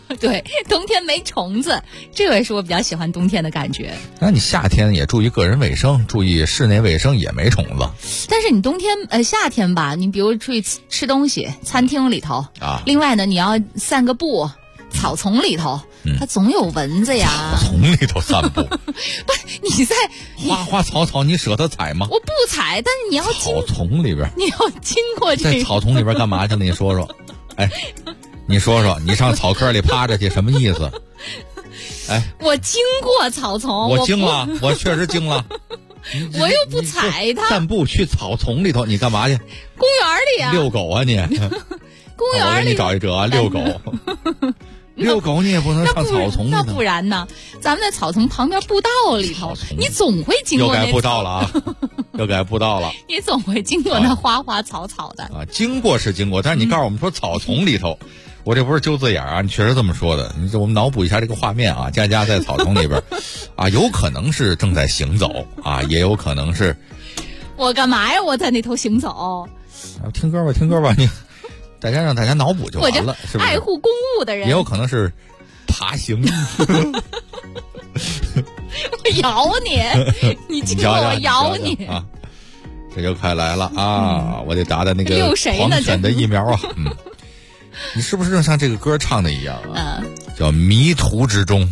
对，冬天没虫子，这个也是我比较喜欢冬天的感觉。 那你夏天也注意个人卫生，注意室内卫生，也没虫子。 但是你夏天吧，你比如出去吃东西，餐厅里头啊， 另外呢，你要散个步，草丛里头，它总有蚊子呀。 草丛里头散步， 不是你在花草，你舍得采吗？ 我不采，但是你要草丛里边， 你要经过在草丛里边干嘛去了？你说说，哎。你说说，你上草坑里趴着去什么意思？哎， 我经过草丛， 我惊了，我确实惊了。 我又不踩它。 散步去草丛里头，你干嘛去？ 公园里啊。 遛狗啊你？ 公园里。 我给你找一辙啊，遛狗。遛狗你也不能上草丛里头。 那不然呢？咱们在草丛旁边步道里头，你总会经过那。 又改步道了啊！又改步道了。 你总会经过那花花草草的啊。经过是经过，但是你告诉我们说草丛里头。我这不是揪字眼啊，你确实这么说的。你我们脑补一下这个画面啊，佳佳在草丛里边，啊，有可能是正在行走啊，也有可能是。 我干嘛呀？我在那头行走。 听歌吧，你大家让大家脑补就完了，是不是？ 爱护公物的人。 也有可能是爬行。 我咬你，你经过我咬你啊！这就快来了啊！我得打那个狂犬的疫苗啊！你是不是正像这个歌唱的一样啊？叫迷途之中。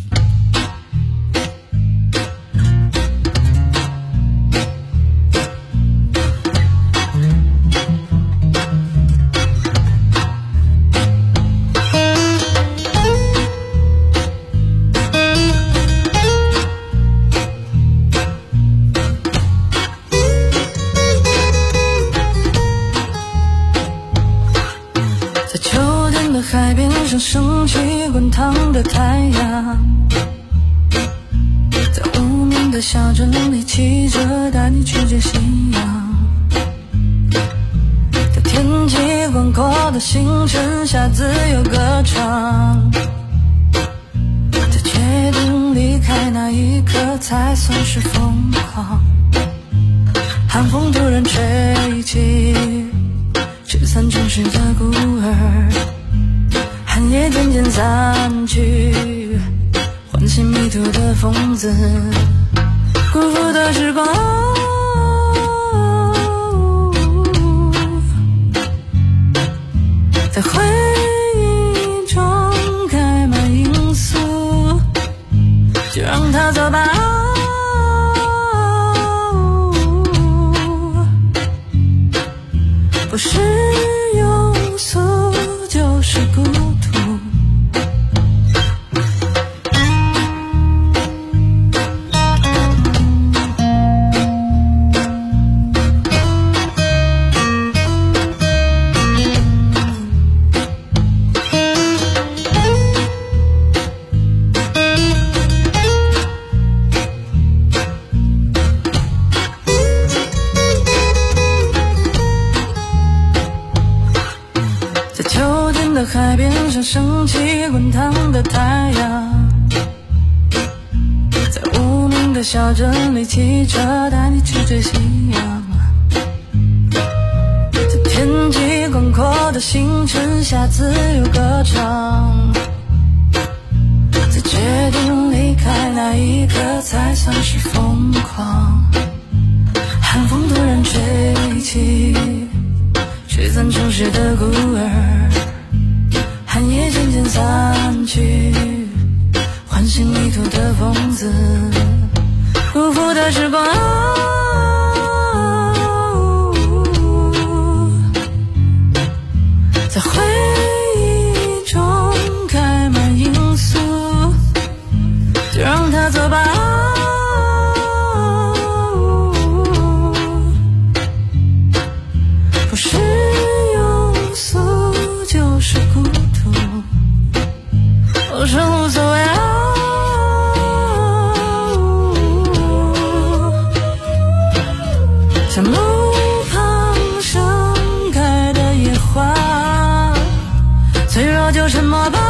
升起滚烫的太阳，在无名的小镇里骑着带你去见夕阳，在天际广阔的星辰下自由歌唱，在决定离开那一刻才算是疯狂。寒风突然吹起，驱散城市的孤儿，寒夜渐渐散去，唤醒迷途的疯子，辜负的时光，在回忆中开满罂粟，就让它走吧，不是庸俗就是孤独。海边上升起滚烫的太阳，在无名的小镇里骑车带你去追夕阳，在天际广阔的星辰下自由歌唱，在决定离开那一刻才算是疯狂。寒风突然吹起，吹散城市的孤儿，寒夜渐渐散去，唤醒迷途的疯子，辜负的时光，在回忆中开满罂粟，就让它走吧，不是庸俗就是孤独，我说无所谓啊，像路旁盛开的野花，脆弱就沉默吧，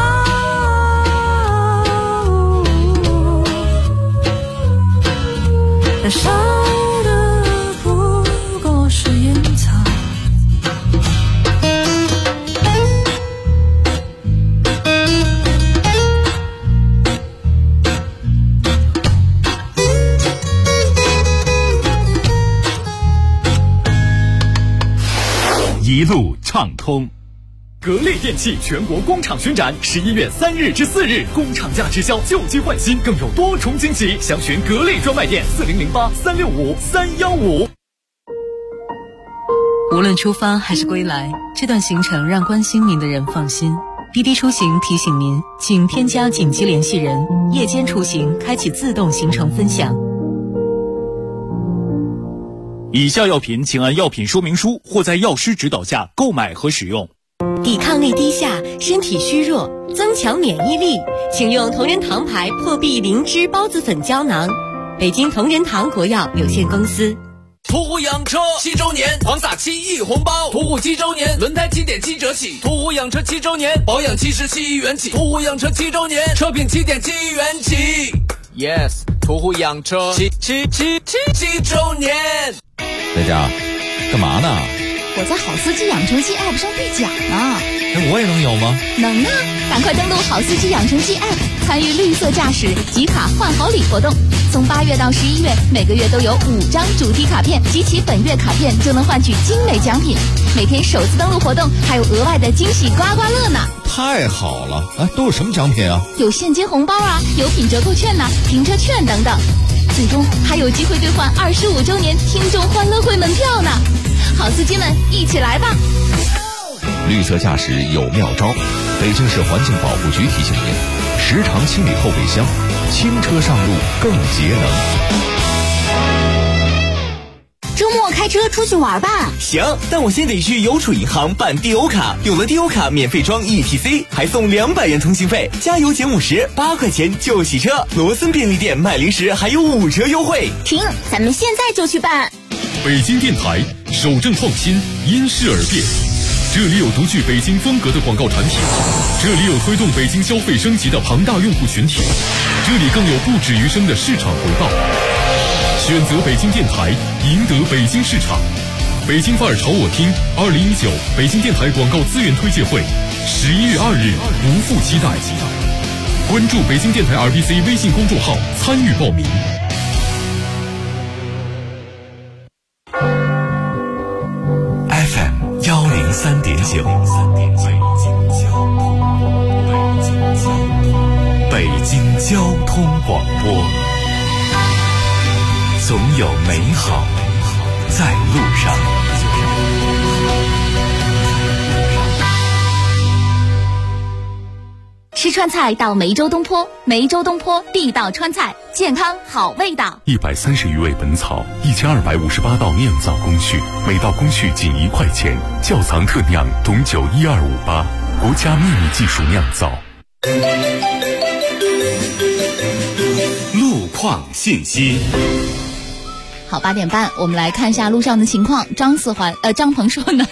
燃烧的不过是烟草。 一路畅通。 格力电器全国工厂巡展，11月3日至4日，工厂价直销，旧机换新，更有多重惊喜。详询格力专卖店4008-365-315。 无论出发还是归来，这段行程让关心您的人放心。滴滴出行提醒您，请添加紧急联系人，夜间出行开启自动行程分享。 以下药品请按药品说明书或在药师指导下购买和使用。 抵抗力低下，身体虚弱，增强免疫力，请用同仁堂牌破壁灵芝孢子粉胶囊。北京同仁堂国药有限公司。 途虎养车7周年狂撒7亿红包，途虎7周年轮胎7.7折起，途虎养车7周年保养期17亿元起，途虎养车7周年车品7.7亿元起。Yes， 途虎养车7周年。 在家干嘛呢？ 我在好司机养成记 App 上兑奖呢。 我也能有吗？ 能啊！赶快登录好司机养成记 App， 参与绿色驾驶集卡换好礼活动。从8月到11月，每个月都有5张主题卡片，集齐本月卡片就能换取精美奖品。每天首次登录活动还有额外的惊喜刮刮乐呢！ 太好了！哎，都有什么奖品啊？ 有现金红包啊，有品折扣券呐、停车券等等。最终还有机会兑换25周年听众欢乐会门票呢！好司机们，一起来吧！ 绿色驾驶有妙招，北京市环境保护局提醒您：时常清理后备箱，轻车上路更节能。 周末开车出去玩吧。 行，但我先得去邮储银行办低欧卡，有了低欧卡免费装 ETC， 还送200元通信费，加油减50，8块钱就洗车。罗森便利店卖零食还有5折优惠。 停，咱们现在就去办。 北京电台守正创新，因势而变。这里有独具北京风格的广告产品，这里有推动北京消费升级的庞大用户群体，这里更有不止余生的市场回报。选择北京电台，赢得北京市场。北京范儿朝我听2019北京电台广告资源推介会，11月2日不负期待。关注北京电台 RBC 微信公众号参与报名。 FM 103.9，北京交通广播，总有美好在路上。 吃川菜到梅州东坡，梅州东坡地道川菜，健康好味道。 130余味本草，1258道酿造工序，每道工序仅1块钱，窖藏特酿董酒12588，国家秘密技术酿造。 路况信息。 好，8点半，我们来看一下路上的情况。张鹏说呢。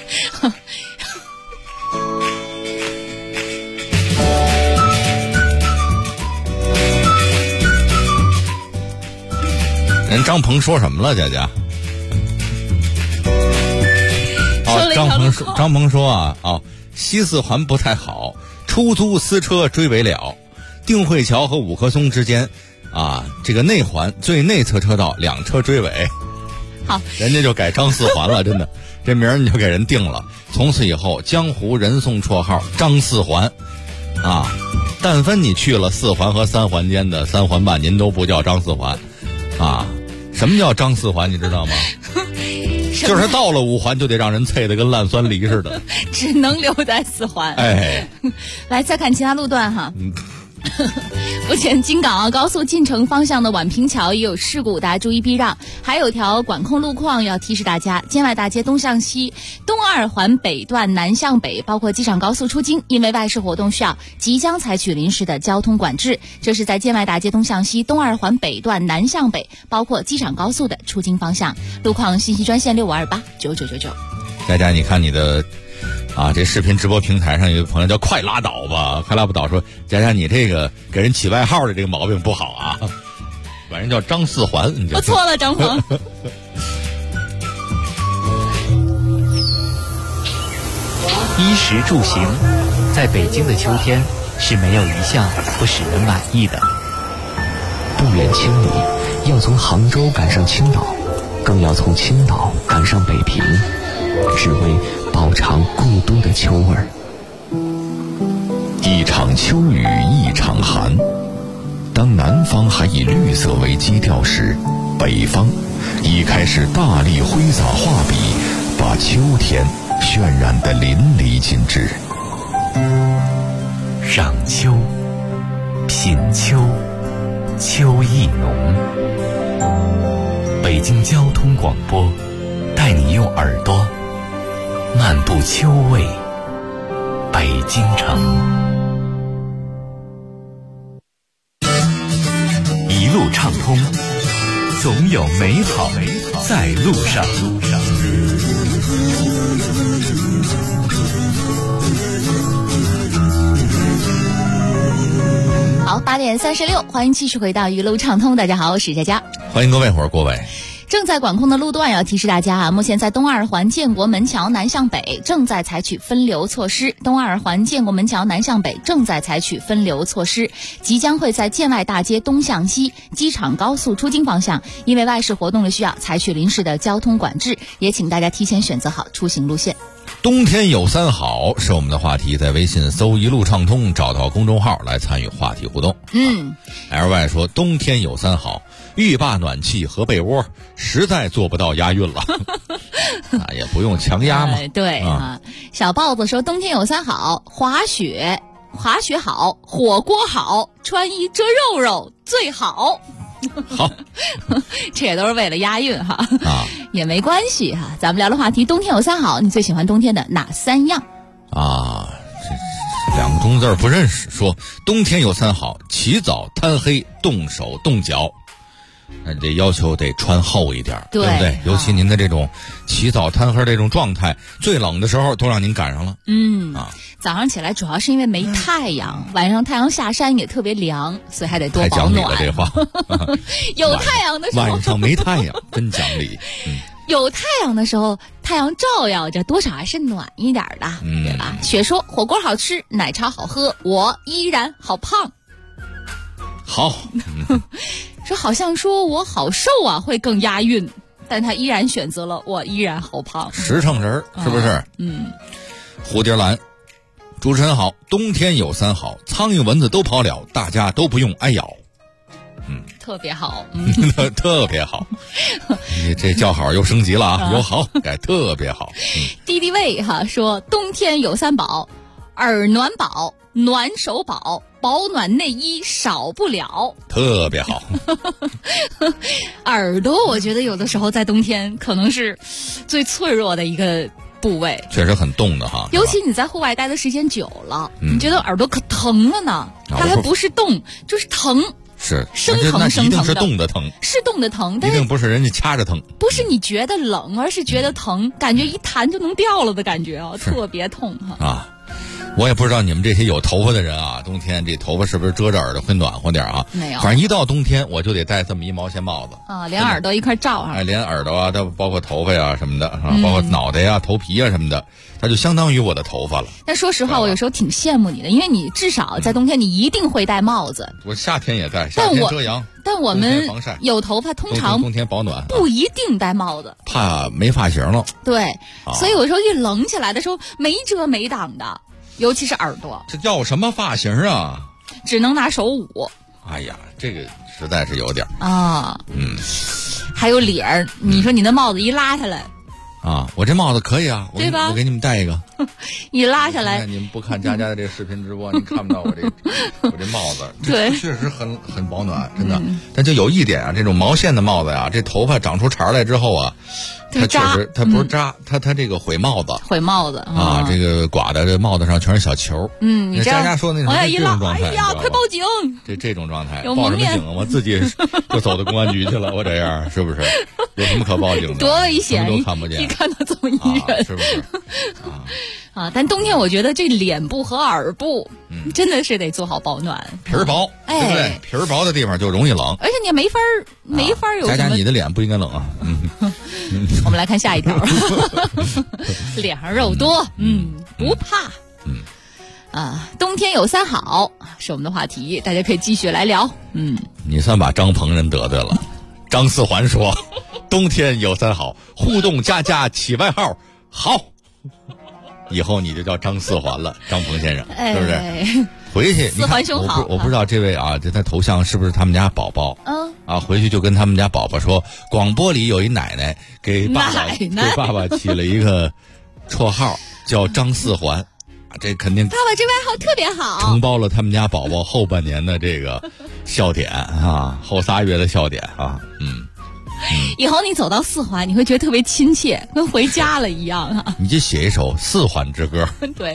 人张鹏说什么了，佳佳？张鹏说啊，西四环不太好，出租私车追尾了，定慧桥和五棵松之间这个内环最内侧车道2车追尾。 好， 人家就改张四环了，真的，这名儿你就给人定了。从此以后，江湖人送绰号张四环但凡你去了4环和3环间的3环半，您都不叫张四环什么叫张四环你知道吗？就是到了5环就得让人啐得跟烂酸梨似的， 只能留在4环。来再看其他路段哈。目前京港澳高速进城方向的宛平桥也有事故，大家注意避让。还有条管控路况要提示大家，建外大街东向西、东2环北段南向北，包括机场高速出京，因为外事活动需要，即将采取临时的交通管制。这是在建外大街东向西、东2环北段南向北，包括机场高速的出京方向。路况信息专线6528999999。 佳佳，你看你的这视频直播平台上有个朋友叫快拉倒吧，快拉不倒说，佳佳你这个给人起外号的这个毛病不好啊，管人叫张四环。 我错了，张鹏。 衣食住行，在北京的秋天是没有一项不使人满意的。 不远千里，要从杭州赶上青岛，更要从青岛赶上北平，只为饱尝故都的秋味儿。 一场秋雨一场寒，当南方还以绿色为基调时，北方已开始大力挥洒画笔，把秋天渲染得淋漓尽致。 赏秋，品秋，秋意浓。北京交通广播带你用耳朵漫步秋味北京城。一路畅通，总有美好在路上。 好，8点36，欢迎继续回到一路畅通。大家好，我是佳佳， 欢迎各位伙儿，各位。 正在管控的路段要提示大家目前在东二环建国门桥南向北正在采取分流措施，东二环建国门桥南向北正在采取分流措施，即将会在建外大街东向西机场高速出京方向，因为外事活动的需要采取临时的交通管制，也请大家提前选择好出行路线。 冬天有三好是我们的话题，在微信搜一路畅通，找到公众号来参与话题互动。LY 说冬天有三好，浴霸、暖气和被窝，实在做不到押韵了。也不用强压嘛。 对小豹子说冬天有三好，滑雪好，火锅好，穿衣遮肉肉最好。 好， 这也都是为了押韵哈。也没关系哈。咱们聊的话题，冬天有三好，你最喜欢冬天的哪三样？ 这两个中字不认识。说冬天有三好，起早贪黑，动手动脚。那这要求得穿厚一点，对不对？尤其您的这种起早贪黑这种状态，最冷的时候都让您赶上了。 早上起来主要是因为没太阳，晚上太阳下山也特别凉，所以还得多保暖。 太讲理了这话。 有太阳的时候， 晚上没太阳，真讲理。 有太阳的时候，太阳照耀着，多少还是暖一点的，对吧？雪说火锅好吃，奶茶好喝，我依然好胖。 好。 说好像说我好瘦啊会更押韵，但他依然选择了我依然好胖。 实诚人是不是？蝴蝶兰，主持人好，冬天有三好，苍蝇蚊子都跑了，大家都不用挨咬。 特别好。 特别好。你这叫好又升级了啊，有好改特别好。 弟弟卫说冬天有三宝，耳暖宝、暖手宝、保暖内衣少不了。 特别好。 耳朵我觉得有的时候在冬天可能是最脆弱的一个部位， 确实很冻的哈。 尤其你在户外待的时间久了，你觉得耳朵可疼了呢。它还不是冻就是疼， 是生疼的， 一定是冻的疼， 是冻的疼，但一定不是人家掐着疼， 不是你觉得冷，而是觉得疼，感觉一弹就能掉了的感觉特别痛哈。 我也不知道你们这些有头发的人冬天这头发是不是遮着耳朵会暖和点没有， 反正一到冬天我就得戴这么一毛线帽子连耳朵一块罩上。 连耳朵它包括头发呀什么的包括脑袋呀、头皮呀什么的，它就相当于我的头发了。 但说实话，我有时候挺羡慕你的，因为你至少在冬天你一定会戴帽子。 我夏天也戴，夏天遮阳。 但我们有头发通常冬天保暖， 不一定戴帽子， 怕没发型了。 对，所以有时候一冷起来的时候没遮没挡的，尤其是耳朵。 这叫什么发型啊？ 只能拿手捂。 哎呀，这个实在是有点还有脸儿，你说你那帽子一拉下来我这帽子可以啊， 对吧？ 我给你们戴一个。 一拉下来， 你们不看佳佳的这视频直播，你看不到我这帽子。 对， 确实很保暖，真的。但就有一点这种毛线的帽子这头发长出茬来之后它确实它不是扎，它这个毁帽子。 毁帽子这个刮的这帽子上全是小球。 你这佳佳说那种这种状态， 哎呀，快报警！ 这种状态，报什么警我自己就走到公安局去了，我这样是不是？有什么可报警的？ 多危险！ 什么都看不见， 一看到这么一人， 是不是？ 但冬天我觉得这脸部和耳部真的是得做好保暖。 皮儿薄，对不对？皮儿薄的地方就容易冷， 而且你也没法有什么。 佳佳，你的脸不应该冷啊。 我们来看下一条。脸上肉多，不怕。冬天有三好是我们的话题，大家可以继续来聊。 你算把张鹏人得罪了。张四环说，冬天有三好，互动佳佳起外号好。 以后你就叫张四环了，张鹏先生，是不是？回去四环兄好， 我不知道这位啊，这他头像是不是他们家宝宝？回去就跟他们家宝宝说，广播里有一奶奶给爸爸起了一个绰号叫张四环，这肯定爸爸这外号特别好， 承包了他们家宝宝后半年的这个笑点啊，后3月的笑点啊， 以后你走到四环，你会觉得特别亲切，跟回家了一样啊。 你就写一首四环之歌。 对。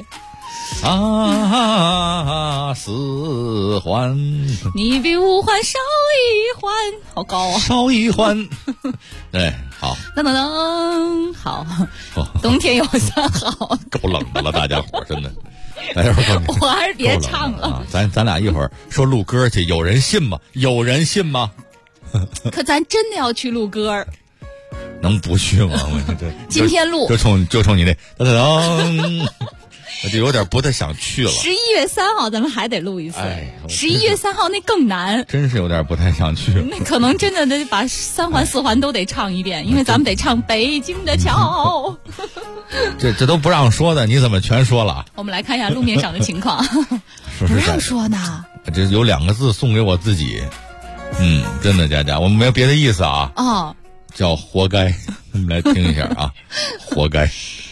四环， 你比五环少一环，好高啊！ 少一环，对，好。 噔噔噔，好。冬天有3好， 够冷的了，大家伙真的。来， 我还是别唱了。 咱俩一会儿说录歌去，有人信吗？有人信吗？ 可咱真的要去录歌， 能不去吗？ 今天录， 就冲你那噔噔。我就有点不太想去了。 11月3号咱们还得录一次，11月3号那更难， 真是有点不太想去了。 那可能真的得把3环4环都得唱一遍，因为咱们得唱北京的桥。 这都不让说的，你怎么全说了？ 我们来看一下路面上的情况。不让说呢， 这有2个字送给我自己。真的，佳佳，我们没有别的意思啊。叫活该。我们来听一下啊，活该。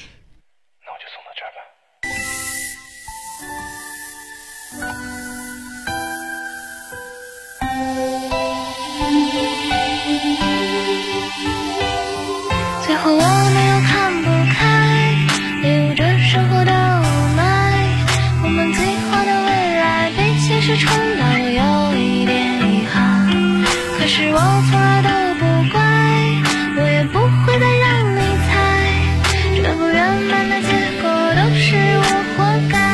最后我没有看不开，流着生活的雾霾，我们计划的未来被现实冲倒，有一点遗憾。可是我从来都不怪，我也不会再让你猜，这不圆满的结果都是我活该。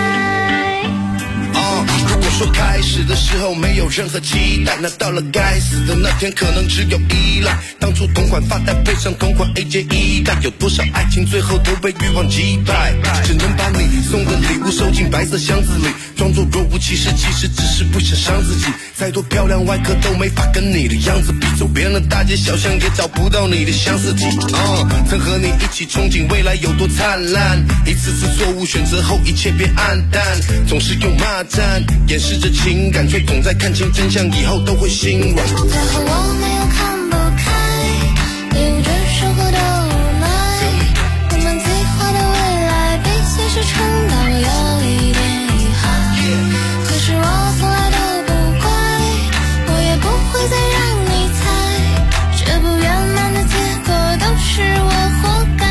如果说开始的时候没有任何期待，那到了该死的那天可能只有依赖。当初同款发带配上同款 AJ1，但有多少爱情最后都被欲望击败，只能把你送的礼物收进白色箱子里，装作若无其事，其实只是不想伤自己。再多漂亮外壳都没法跟你的样子比，走遍了大街小巷也找不到你的相似体。曾和你一起憧憬未来有多灿烂，一次次错误选择后一切变黯淡，总是用骂战掩饰着情感，却总在看清真相以后都会心软。 最后我没有看不开，流着生活的雾霾，我们计划的未来被现实冲倒，有一点遗憾。可是我从来都不怪，我也不会再让你猜，这不圆满的结果都是我活该。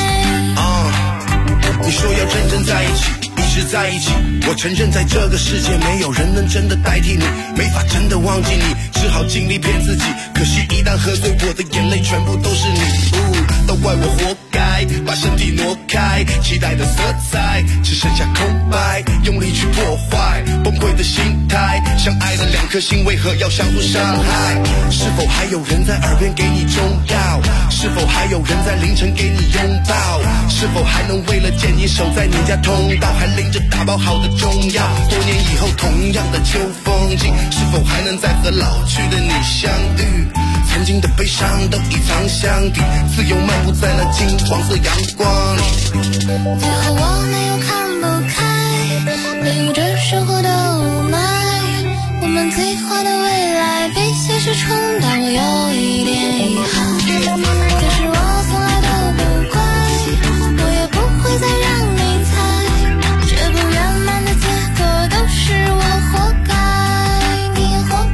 你说要真正在一起，一直在一起，我承认在这个世界没有人能真的代替你，没法真的忘记你，只好尽力骗自己。可惜一旦喝醉，我的眼泪全部都是你，都怪我活该，把身体挪开，期待的色彩只剩下空白，用力去破坏崩溃的心态，相爱的2颗心为何要相互伤害？是否还有人在耳边给你中药？是否还有人在凌晨给你拥抱？是否还能为了见你守在你家通道，还拎着打包好的中药？多年以后同样的旧风景，是否还能再和老去的你相遇？曾经的悲伤都已藏箱底，自由漫步在那金黄色阳光里。 最后我没有看不开，流着生活的雾霾，我们计划的未来被现实冲倒，有一点遗憾。可是我从来都不怪，我也不会再让你猜，这不圆满的结果都是我活该，你也活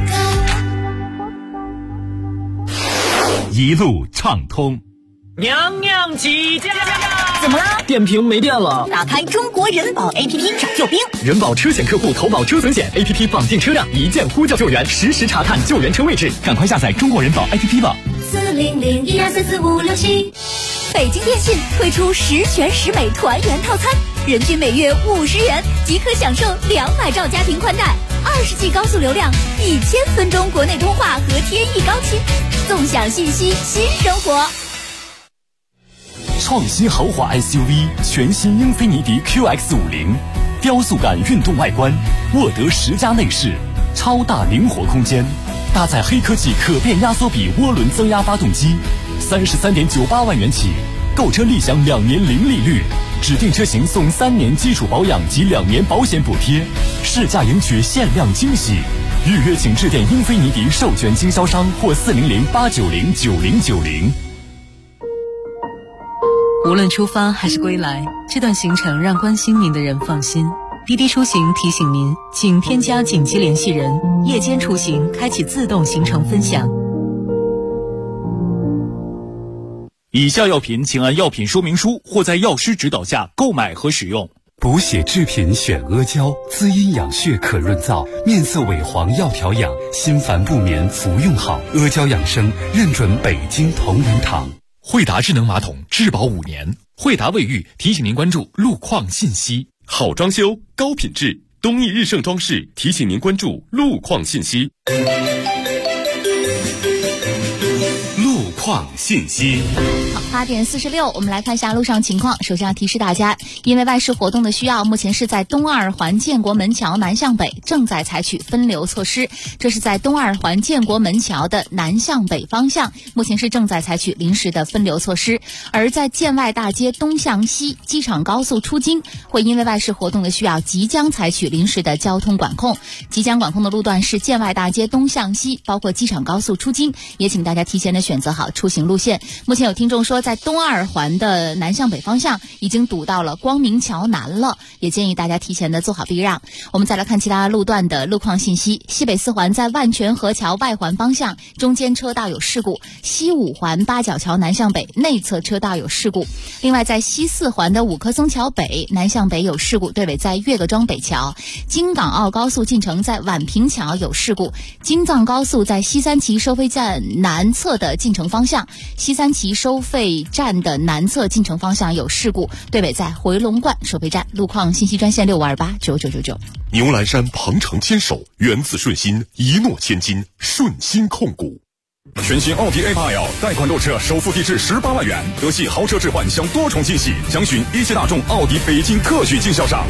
该。一路畅通。 娘娘起驾！ 怎么了？ 电瓶没电了。 打开中国人保 APP 找救兵。 人保车险客户投保车损险 APP 绑定车辆，一键呼叫救援，实时查看救援车位置。赶快下载中国人保 APP 吧。 40012445677。北京电信推出10全10美团圆套餐，人均每月50元即可享受200兆家庭宽带，20G 高速流量，1000分钟国内通话和天翼高清，纵享信息新生活。 创新豪华 SUV 全新英菲尼迪 QX50，雕塑感运动外观，沃德10加内饰，超大灵活空间，搭载黑科技可变压缩比涡轮增压发动机，33.98万元起，购车立享2年零利率， 指定车型送3年基础保养及2年保险补贴，试驾赢取限量惊喜。预约请致电英菲尼迪授权经销商或400-890-9090。 无论出发还是归来，这段行程让关心您的人放心。滴滴出行提醒您，请添加紧急联系人，夜间出行开启自动行程分享。 以下药品请按药品说明书或在药师指导下购买和使用。 补血制品选阿胶，滋阴养血可润燥，面色萎黄要调养，心烦不眠服用好。阿胶养生认准北京同仁堂。 惠达智能马桶质保5年。惠达卫浴提醒您关注路况信息。 好装修高品质，东益日盛装饰提醒您关注路况信息。路况信息。 好，8点46，我们来看一下路上情况。首先要提示大家，因为外事活动的需要，目前是在东二环建国门桥南向北正在采取分流措施。这是在东二环建国门桥的南向北方向，目前是正在采取临时的分流措施。而在建外大街东向西机场高速出京，会因为外事活动的需要，即将采取临时的交通管控。即将管控的路段是建外大街东向西，包括机场高速出京，也请大家提前的选择好出行路线。目前有听众说，在东二环的南向北方向已经堵到了光明桥南了，也建议大家提前的做好避让。我们再来看其他路段的路况信息。西北4环在万泉河桥外环方向中间车道有事故，西5环八角桥南向北内侧车道有事故。另外在西4环的五棵松桥北南向北有事故，队尾在岳各庄北桥。京港澳高速进城在宛平桥有事故，京藏高速在西三旗收费站南侧的进城方向，西三旗收费站的南侧进城方向有事故，队尾在回龙观收费站。路况信息专线65289999。 牛栏山鹏程牵手，源自顺心，一诺千金，顺心控股。 全新奥迪 A8L 贷款购车，首付低至18万元，德系豪车置换享多重惊喜，详询一汽大众奥迪北京特许经销商。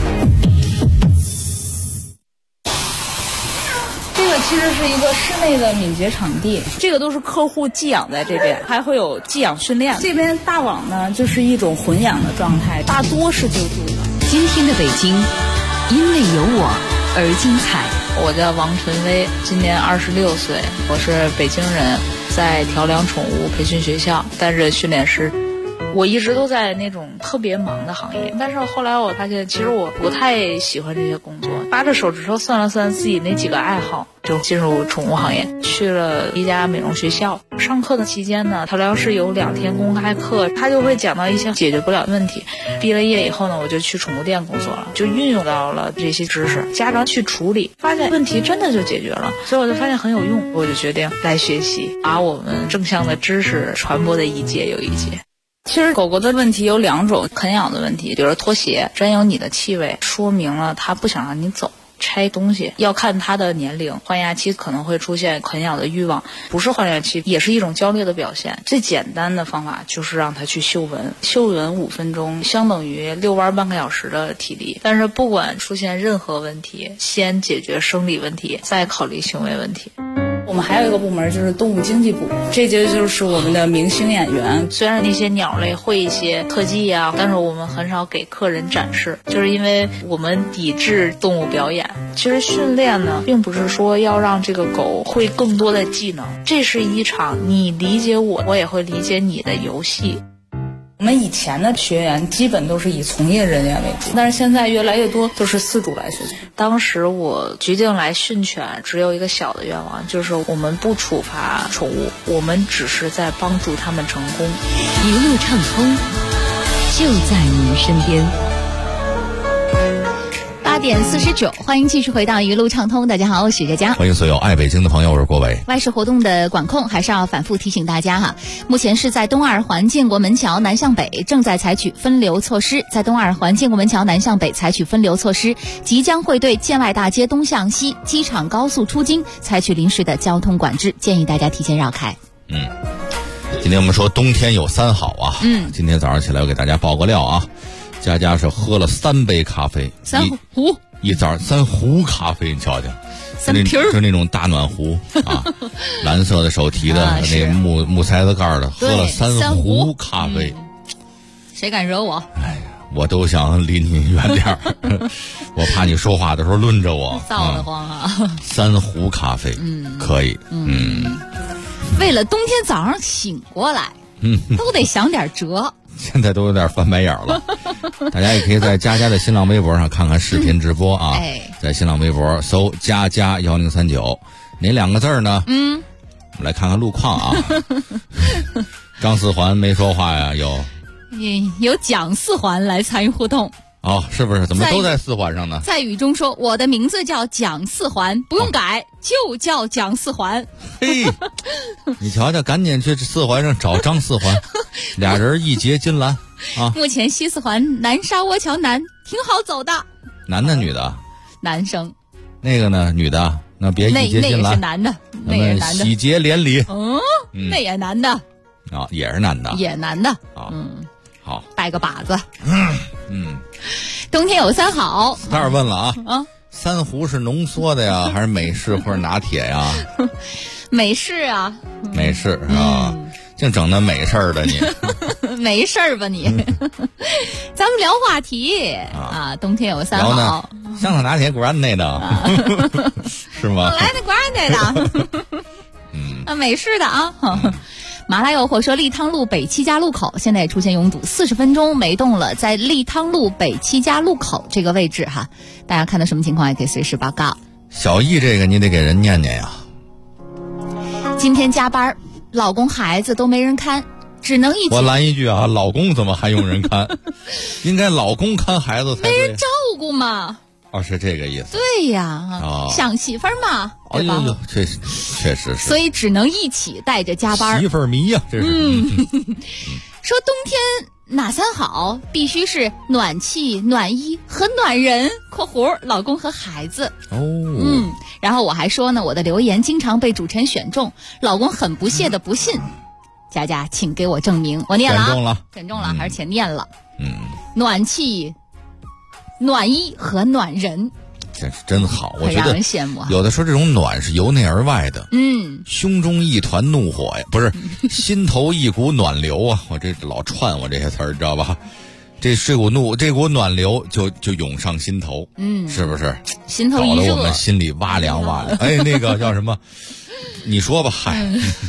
这个其实是一个室内的敏捷场地，这个都是客户寄养在这边，还会有寄养训练。这边大网呢，就是一种混养的状态，大多是救助的。 今天的北京，因为有我而精彩。 我叫王晨薇，今年26岁，我是北京人，在调养宠物培训学校担任训练师。我一直都在那种特别忙的行业，但是后来我发现，其实我不太喜欢这些工作。扒着手指头算了算自己那几个爱好，就进入宠物行业，去了一家美容学校。上课的期间呢，调疗室有2天公开课，他就会讲到一些解决不了的问题。毕了业以后呢，我就去宠物店工作了，就运用到了这些知识，家长去处理，发现问题真的就解决了，所以我就发现很有用，我就决定来学习，把我们正向的知识传播的一届又一届。其实狗狗的问题有2种，啃咬的问题，比如脱鞋，沾有你的气味，说明了它不想让你走。拆东西要看它的年龄，换牙期可能会出现啃咬的欲望，不是换牙期也是一种焦虑的表现。最简单的方法就是让它去嗅闻，嗅闻5分钟相等于遛弯半个小时的体力。但是不管出现任何问题，先解决生理问题，再考虑行为问题。我们还有一个部门就是动物经济部，这就是我们的明星演员。虽然那些鸟类会一些特技啊，但是我们很少给客人展示，就是因为我们抵制动物表演。其实训练呢，并不是说要让这个狗会更多的技能，这是一场你理解我，我也会理解你的游戏。我们以前的学员基本都是以从业人员为主，但是现在越来越多都是饲主来学习。当时我决定来训犬，只有一个小的愿望，就是我们不处罚宠物，我们只是在帮助他们成功。 一路畅通，就在您身边。 8点49，欢迎继续回到一路畅通。大家好，我是佳佳。 欢迎所有爱北京的朋友，我是郭伟。 外事活动的管控还是要反复提醒大家哈。目前是在东二环建国门桥南向北正在采取分流措施，在东二环建国门桥南向北采取分流措施，即将会对建外大街东向西机场高速出京采取临时的交通管制，建议大家提前绕开。 今天我们说冬天有3好啊。今天早上起来我给大家爆个料啊。佳佳是喝了3杯咖啡 ，3壶， 一早3壶咖啡，你瞧瞧 ，3瓶就那种大暖壶啊，蓝色的手提的，那木塞子盖的，喝了3壶咖啡。 谁敢惹我？ 哎呀， 我都想离你远点儿，我怕你说话的时候抡着我。 臊得慌啊 ！3壶咖啡，可以， 为了冬天早上醒过来，都得想点辙。 现在都有点翻白眼了。大家也可以在佳佳的新浪微博上看看视频直播啊，在新浪微博搜佳佳1039，哪2个字呢？我们来看看路况啊。张四环没说话呀？ 有蒋四环来参与互动。 哦，是不是？怎么都在四环上呢？ 在雨中说：“我的名字叫蒋四环，不用改，就叫蒋四环。” 嘿，你瞧瞧，赶紧去四环上找张四环，俩人一结金兰啊！ 目前西四环南沙窝桥南挺好走的。 男的女的？ 男生。 那个呢？女的？那别一结金兰。 那也是男的，那也是男的。 喜结连理。 那也男的。 啊，也是男的。 也男的。 好， 拜个把子。冬天有3好。 待会儿问了啊，3壶是浓缩的呀，还是美式或者拿铁呀？ 美式啊。 美式啊，净整那美事儿的你。 没事儿吧你？咱们聊话题啊，冬天有3好。 香草拿铁果然那的，是吗？ 我来的果然那的。美式的啊。麻辣诱惑说，利汤路北七家路口现在也出现拥堵，40分钟没动了，在利汤路北七家路口这个位置哈，大家看到什么情况也可以随时报告。 小易这个你得给人念念呀。 今天加班，老公孩子都没人看，只能一起。 我拦一句啊，老公怎么还用人看？应该老公看孩子才对。 没人照顾嘛。 哦，是这个意思。 对呀，想媳妇儿嘛，对吧？ 确实是。 所以只能一起带着加班。 媳妇儿迷呀，这是。 说冬天哪3好？必须是暖气、暖衣和暖人（括弧老公和孩子）。然后我还说呢，我的留言经常被主持人选中，老公很不屑的不信。佳佳，请给我证明。我念了啊，选中了，而且念了。暖气、暖衣和暖人， 这是真好。我觉得让人羡慕啊。 有的时候这种暖是由内而外的，胸中一团怒火呀，不是，心头一股暖流啊！我这老串我这些词儿，知道吧？这股暖流就涌上心头，是不是？ 心头一热， 搞得我们心里哇凉哇凉。哎，那个叫什么？你说吧，嗨，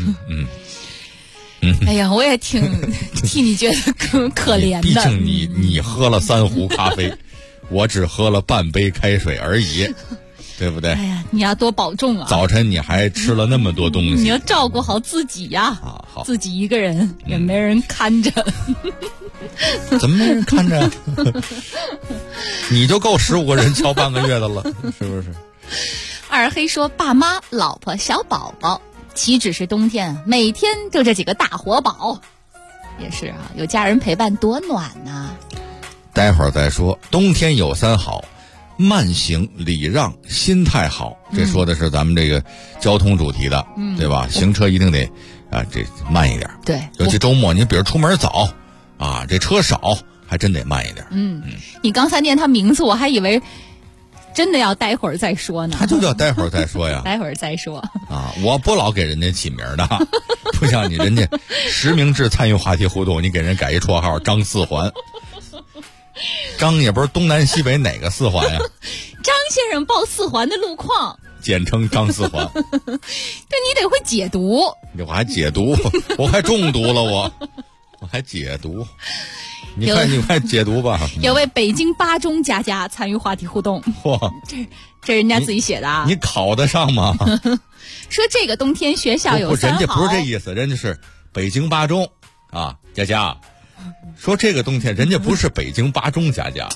哎呀，我也挺替你觉得可怜的。 毕竟你喝了3壶咖啡。我只喝了半杯开水而已，对不对？ 哎呀，你要多保重啊！ 早晨你还吃了那么多东西， 你要照顾好自己呀！ 好， 自己一个人也没人看着。 怎么没人看着？你就够15个人敲半个月的了，是不是？ 二黑说：“爸妈、老婆、小宝宝，岂止是冬天，每天就这几个大活宝。”也是啊，有家人陪伴多暖呐。 待会儿再说，冬天有3好，慢行、礼让、心态好。这说的是咱们这个交通主题的，对吧？行车一定得这慢一点。 对， 尤其周末，你比如出门早啊，这车少，还真得慢一点。 你刚才念他名字，我还以为真的要待会儿再说呢。 他就叫待会儿再说呀。 待会儿再说啊！我不老给人家起名的，不像你人家实名制参与话题互动，你给人改一绰号张四环。张也不是东南西北哪个4环呀？ 张先生报4环的路况， 简称张4环。 对，你得会解读。 我还解读，我还中毒了，我还解读。你快解读吧。 有位北京8中佳佳参与话题互动。 哇， 这人家自己写的啊。 你考得上吗？ 说这个冬天学校有3好。 人家不是这意思，人家是北京8中啊，佳佳。说这个冬天，人家不是北京8中佳佳，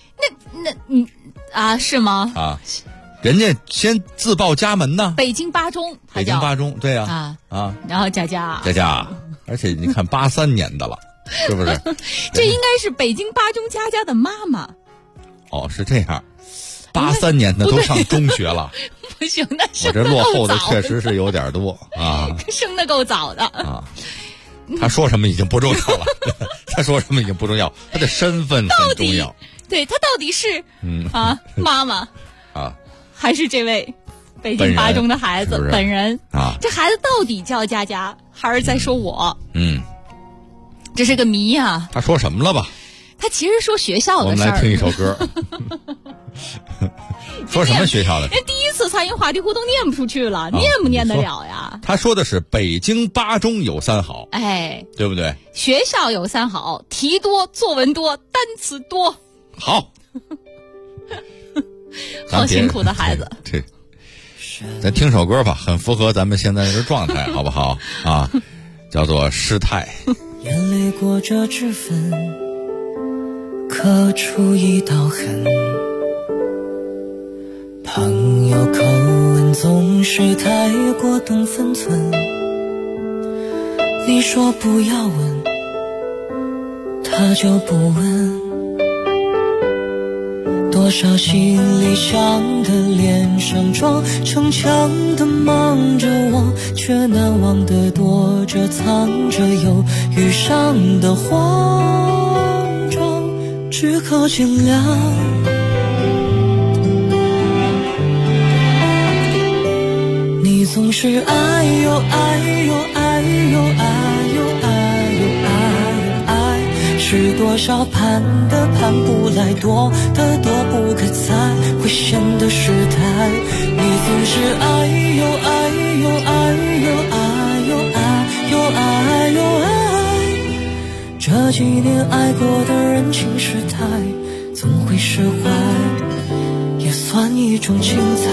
那是吗？ 啊，人家先自报家门呢。 北京8中， 北京8中，对呀，然后佳佳， 而且你看83年的了，是不是？ 这应该是北京8中佳佳的妈妈。 哦，是这样，83年的都上中学了。 不行，那我这落后的确实是有点多啊， 生的够早的啊。他说什么已经不重要了，他说什么已经不重要，他的身份很重要。 对，他到底是妈妈啊， 还是这位北京8中的孩子本人啊？ 这孩子到底叫佳佳，还是在说我？这是个谜啊。 他说什么了吧？ 他他其实说学校的事儿。 我们来听一首歌。说什么学校的？ 人第一次参与话题互动念不出去了，念不念得了呀？ 他说的是北京8中有3好， 哎， 对不对？ 学校有3好，题多，作文多，单词多。 好， 好辛苦的孩子。 对，咱听首歌吧，很符合咱们现在这个状态，好不好啊？叫做失态。 眼泪裹着脂粉，刻出一道痕。朋友口吻总是太过懂分寸，你说不要问，他就不问。多少心里想的脸上装，逞强的忙着忘，却难忘的躲着藏着有遇上的慌张，只靠尽量。你总是爱又爱又爱又爱又爱又爱又爱，是多少盼的盼不来，躲的躲不可猜，会显得失态。你总是爱又爱又爱又爱又爱又爱又爱，这几年爱过的人情世态，总会释怀，也算一种精彩。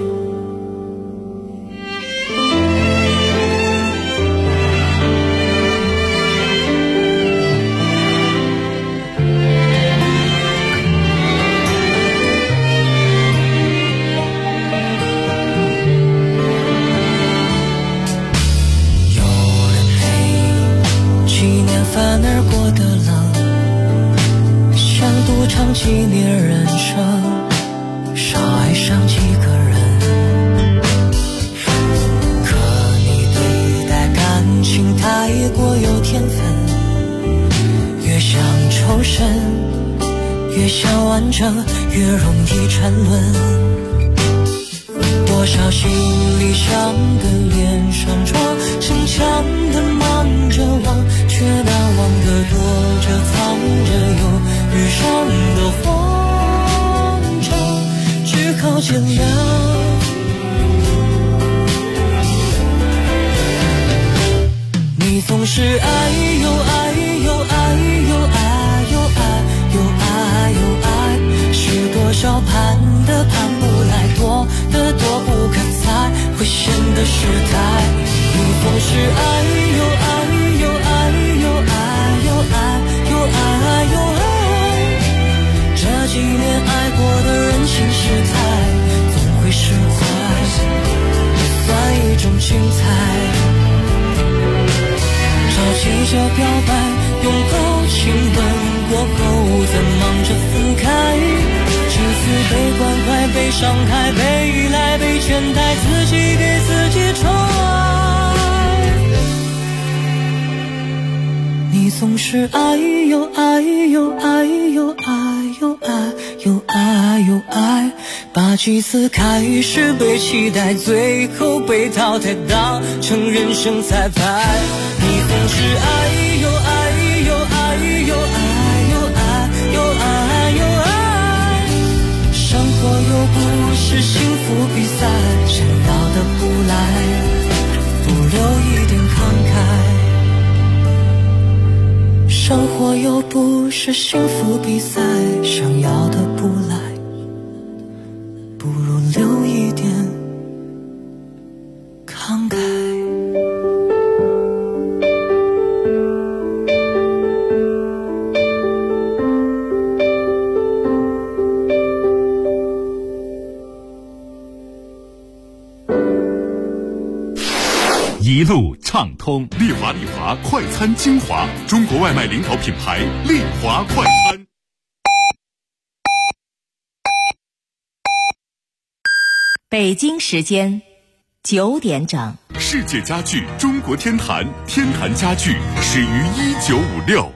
反而过得冷，想赌场几年人生，少爱上几个人。可你对待感情太过有天分，越想抽身，越想完整，越容易沉沦。多少心里想的脸上装，逞强的忙着忘，却难忘的躲着藏着有遇上的慌张，只靠见谅。你总是爱又爱又爱又爱又爱又爱又爱，是多少盼的盼不来，躲的躲不可猜，会显得失态。你总是爱又爱又爱又爱又爱又爱又爱，这几年爱过的人情世态，总会释怀，也算一种精彩。着急着表白，拥抱亲吻过后再忙着分开，几次被关怀被伤害被依赖被倦怠，自己给自己宠爱。你总是爱又爱又爱又爱又爱又爱又爱，把几次开始被期待最后被淘汰当成人生彩排。你总是爱又爱又爱又爱又爱又爱又爱，生活又不是幸福比赛，想要的不来，不留一点慷慨。生活又不是幸福比赛，想要的不来，不如留一点慷慨。 一路畅通，丽华快餐精华，中国外卖领导品牌丽华快餐。 北京时间9点整。 世界家具中国天坛，天坛家具始于1956。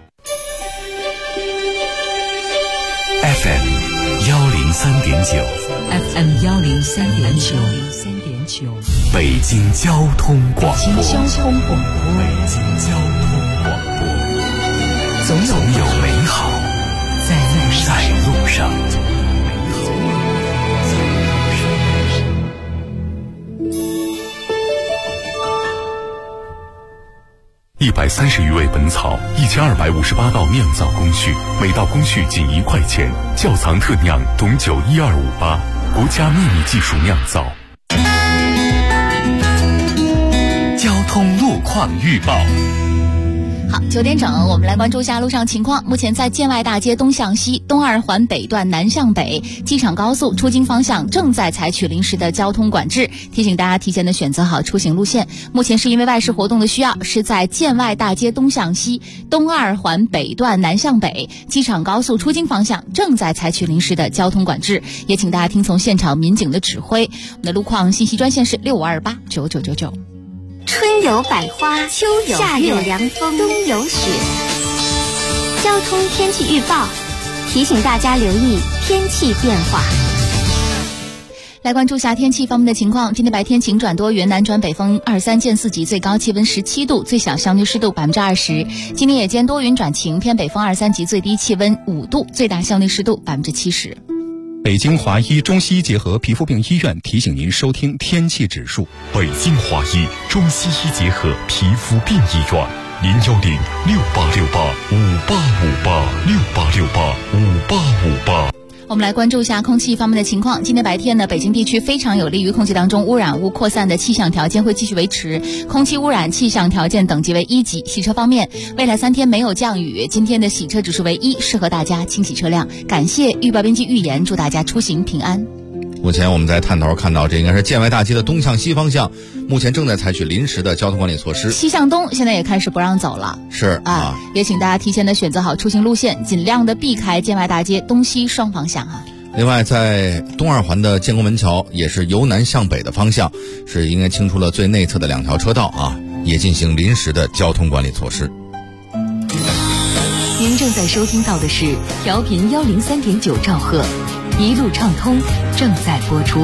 FM 103.9 FM 103.9 北京交通广播。 北京交通广播。 总有美好在路上。 130余味本草，1258道酿造工序，每道工序仅1块钱，窖藏特酿董酒12588，国家秘密技术酿造。 交通路况预报。 好，9点整，我们来关注一下路上情况。目前在建外大街东向西、东二环北段南向北、机场高速出京方向正在采取临时的交通管制，提醒大家提前的选择好出行路线。目前是因为外事活动的需要，是在建外大街东向西、东二环北段南向北、机场高速出京方向正在采取临时的交通管制，也请大家听从现场民警的指挥。我们的路况信息专线是65289999。 春有百花，秋有夏有凉风，冬有雪。交通天气预报提醒大家留意天气变化。 来关注下天气方面的情况。今天白天晴转多云，南转北风23见4级，最高气温17度，最小相对湿度20%。今天夜间多云转晴，偏北风23级，最低气温5度，最大相对湿度70%。 北京华医中西医结合皮肤病医院提醒您收听天气指数。 北京华医中西医结合皮肤病医院，0106868585858685858。 我们来关注一下空气方面的情况。今天白天呢，北京地区非常有利于空气当中污染物扩散的气象条件会继续维持，空气污染气象条件等级为1级。洗车方面，未来3天没有降雨，今天的洗车指数为1，适合大家清洗车辆。感谢预报编辑预言，祝大家出行平安。 目前我们在探头看到，这应该是建外大街的东向西方向，目前正在采取临时的交通管理措施。 西向东现在也开始不让走了， 是啊， 也请大家提前的选择好出行路线，尽量的避开建外大街东西双方向啊。 另外，在东二环的建国门桥，也是由南向北的方向，是应该清除了最内侧的2条车道啊，也进行临时的交通管理措施。 您正在收听到的是调频103.9兆赫，一路畅通正在播出。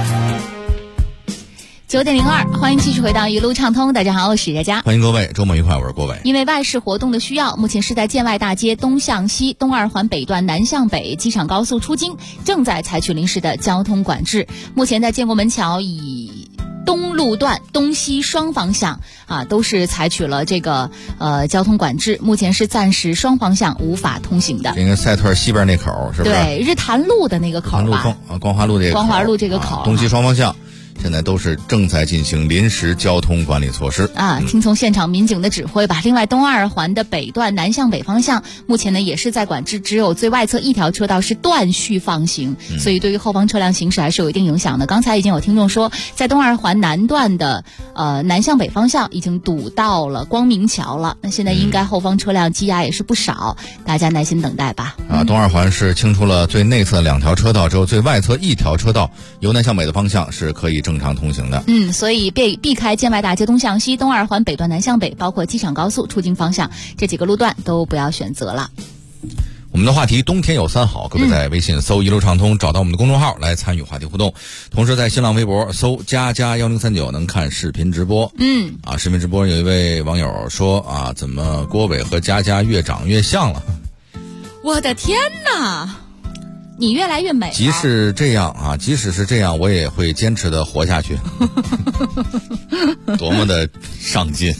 9点02，欢迎继续回到一路畅通。大家好，我是佳佳， 欢迎各位，周末愉快，我是郭伟。 因为外事活动的需要，目前是在建外大街东向西、东二环北段南向北、机场高速出京正在采取临时的交通管制。目前在建国门桥以东路段东西双方向都是采取了这个交通管制，目前是暂时双方向无法通行的。 应该赛特西边那口是不是？ 对，日坛路的那个口吧， 光华路这个口， 光华路这个口， 东西双方向现在都是正在进行临时交通管理措施听从现场民警的指挥吧。另外，东二环的北段南向北方向目前呢也是在管制，只有最外侧1条车道是断续放行，所以对于后方车辆行驶还是有一定影响的。刚才已经有听众说，在东二环南段的南向北方向已经堵到了光明桥了，那现在应该后方车辆积压也是不少，大家耐心等待吧。 东二环是清除了最内侧2条车道之后，最外侧1条车道由南向北的方向是可以正常通行的。 所以避开建外大街东向西、东二环北段南向北，包括机场高速出京方向这几个路段都不要选择了。 我们的话题冬天有3好，各位在微信搜一路畅通，找到我们的公众号来参与话题互动，同时在新浪微博搜佳佳1039能看视频直播。视频直播有一位网友说怎么郭伟和佳佳越长越像了？ 我的天哪，你越来越美了。 即使这样即使是这样，我也会坚持的活下去。多么的上进。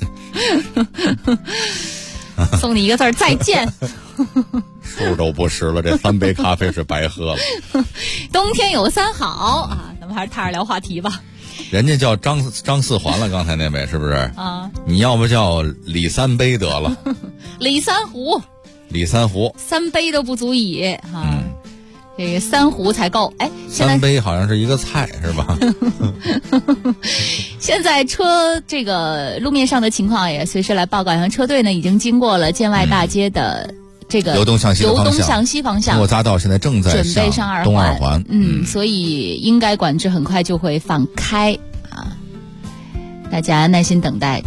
送你一个字儿，再见。 数都不识了，这3杯咖啡是白喝了。 冬天有3好咱们还是踏实聊话题吧。 人家叫张4环了，刚才那位是不是你要不叫李3杯得了。 李3壶，3杯都不足以这个3壶才够。 3杯好像是一个菜是吧？ 现在车这个路面上的情况也随时来报告，像车队呢已经经过了建外大街的这个由东向西方向，通过匝道现在正在准备上东二环。 所以应该管制很快就会放开大家耐心等待。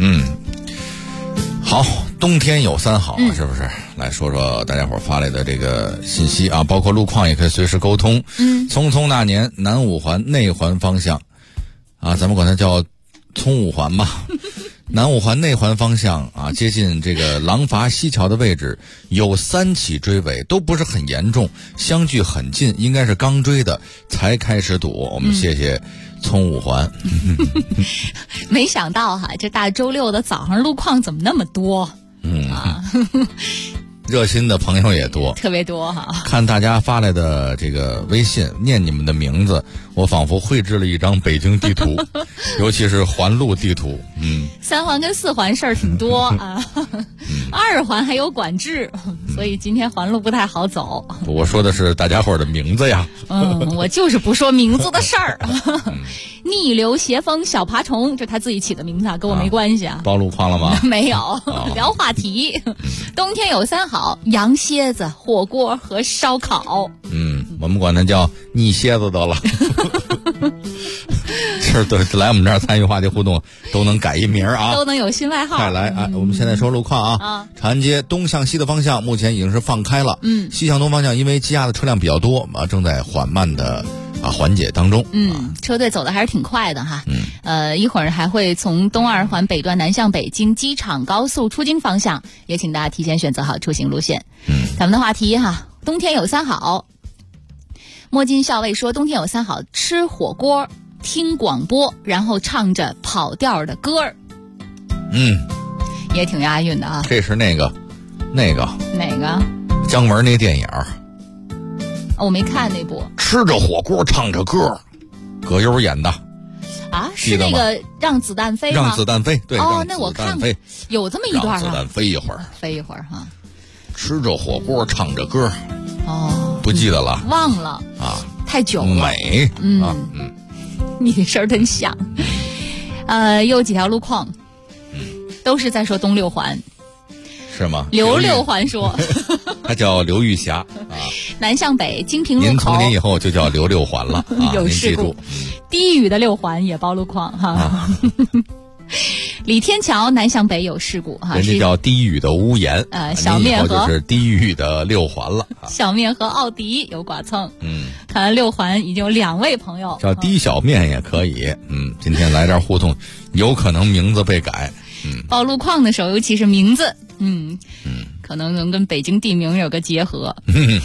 好，冬天有3好是不是？来说说大家伙发来的这个信息包括路况也可以随时沟通。匆匆那年南5环内环方向咱们管它叫葱5环吧。 南五环内环方向啊，接近这个廊坊西桥的位置有3起追尾，都不是很严重，相距很近，应该是刚追的才开始堵。我们谢谢从五环。 没想到哈，这大周六的早上路况怎么那么多？ 热心的朋友也多， 特别多哈。 看大家发来的这个微信，念你们的名字，我仿佛绘制了一张北京地图，尤其是环路地图。 3环跟4环事儿挺多啊，2环还有管制，所以今天环路不太好走。 我说的是大家伙的名字呀。 我就是不说名字的事儿。逆流斜风小爬虫，这他自己起的名字啊，跟我没关系啊。 报路况了吗？ 没有，聊话题。冬天有3好：羊蝎子、火锅和烧烤。 我们管它叫逆蝎子得了。这都来我们这儿参与话题互动，都能改一名啊， 都能有新外号。 快来啊！我们现在说路况啊，长安街东向西的方向目前已经是放开了，西向东方向因为积压的车辆比较多正在缓慢的缓解当中。 车队走的还是挺快的哈。一会儿还会从东2环北段南向北经机场高速出京方向，也请大家提前选择好出行路线。咱们的话题哈，冬天有3好。摸金校尉说，冬天有3好：吃火锅、听广播，然后唱着跑调的歌儿。也挺押韵的啊。 这是哪个？ 哪个？ 姜文那电影。 我没看那部。 吃着火锅唱着歌，葛优演的啊，是那个让子弹飞吗？ 让子弹飞，对。 那我看有这么一段啊。 让子弹飞一会儿， 哈。 吃着火锅唱着歌。不记得了， 忘了啊， 太久了。 美。 你的声儿真响。又几条路况，都是在说东6环。 是吗？ 刘6环说， 他叫刘玉霞啊。 南向北金平路口， 您从今以后就叫刘6环了啊， 有事故。低语的6环也报路况哈。李天桥南向北有事故哈， 人家叫低语的屋檐。 小面和就是低语的6环了。 小面和奥迪有剐蹭。看来6环已经有2位朋友叫低小面也可以。今天来这儿互动，有可能名字被改。 报路况的时候，尤其是名字，可能能跟北京地名有个结合。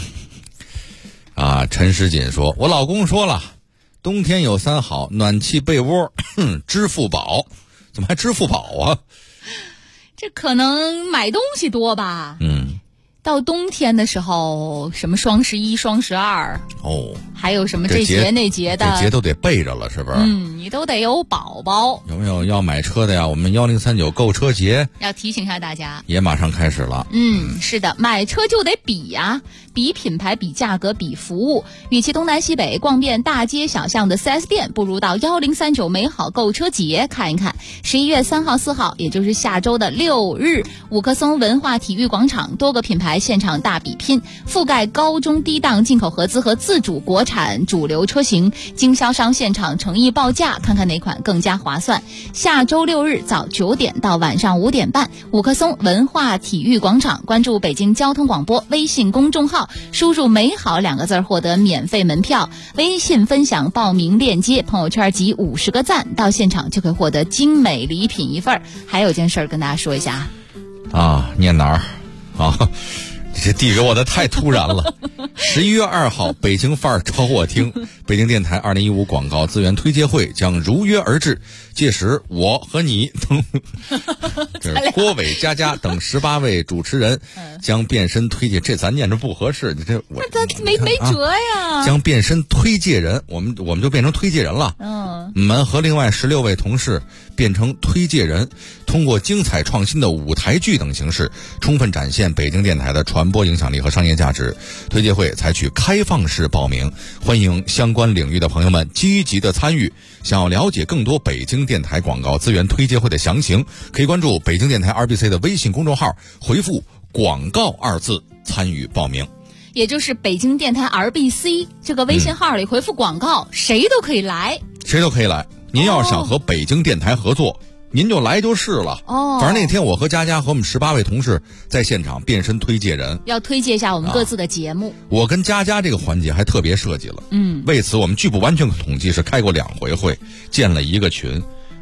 陈时锦说，我老公说了，冬天有3好：暖气被窝、支付宝。怎么还支付宝啊？ 这可能买东西多吧。到冬天的时候，什么双11、双12还有什么这节那节的， 这节都得备着了，是不是？ 你都得有宝宝。 有没有要买车的呀？我们1039购车节要提醒一下大家， 也马上开始了。 是的，买车就得比呀，比品牌，比价格，比服务。与其东南西北逛遍大街小巷的 4S 店，不如到1039美好购车节看一看。11月3号、4号，也就是下周的6日，五棵松文化体育广场多个品牌现场大比拼，覆盖高中低档进口合资和自主国产主流车型，经销商现场诚意报价，看看哪款更加划算。下周6日早9点到晚上5点半，五棵松文化体育广场，关注北京交通广播微信公众号，输入美好2个字获得免费门票，微信分享报名链接，朋友圈集50个赞，到现场就可以获得精美礼品1份。还有件事跟大家说一下念哪儿这递给我的太突然了。11月2号，北京范儿找我听，北京电台2015广告资源推介会将如约而至，届时我和你等郭伟、佳佳等18位主持人将变身推介，这咱念着不合适，你这我没辙呀。 将变身推介人，我们就变成推介人了。我们和另外16位同事变成推介人，通过精彩创新的舞台剧等形式，充分展现北京电台的传播影响力和商业价值。推介会采取开放式报名，欢迎相关领域的朋友们积极的参与。想要了解更多北京电台广告资源推介会的详情，可以关注北京电台 RBC 的微信公众号，回复广告2字参与报名。 也就是北京电台 RBC 这个微信号里回复广告，谁都可以来。您要是想和北京电台合作，您就来就是了。反正那天我和佳佳和我们18位同事在现场变身推介人， 要推介一下我们各自的节目。 我跟佳佳这个环节还特别设计了。为此我们据不完全统计是开过2回会，建了1个群。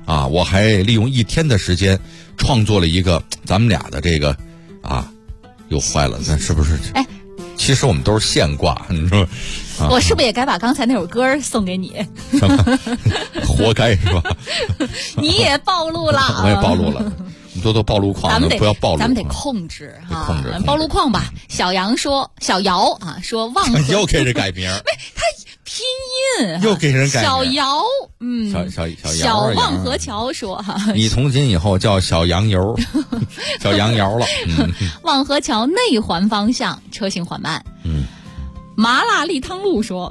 啊，我还利用1天的时间创作了一个咱们俩的这个啊，又坏了，那是不是？ 哎， 其实我们都是现挂，你说，啊、 我是不是也该把刚才那首歌送给你？ 什么？活该是吧？ 你也暴露了， 我也暴露了。多暴露狂，不要暴露， 咱们得控制哈， 控制暴露狂吧。小姚啊说望河又给人改名， 他拼音又给人改名。 小姚， 小望河桥说哈， 你从今以后叫小杨油，小杨瑶了。 望河桥内环方向车行缓慢。麻辣立汤路说，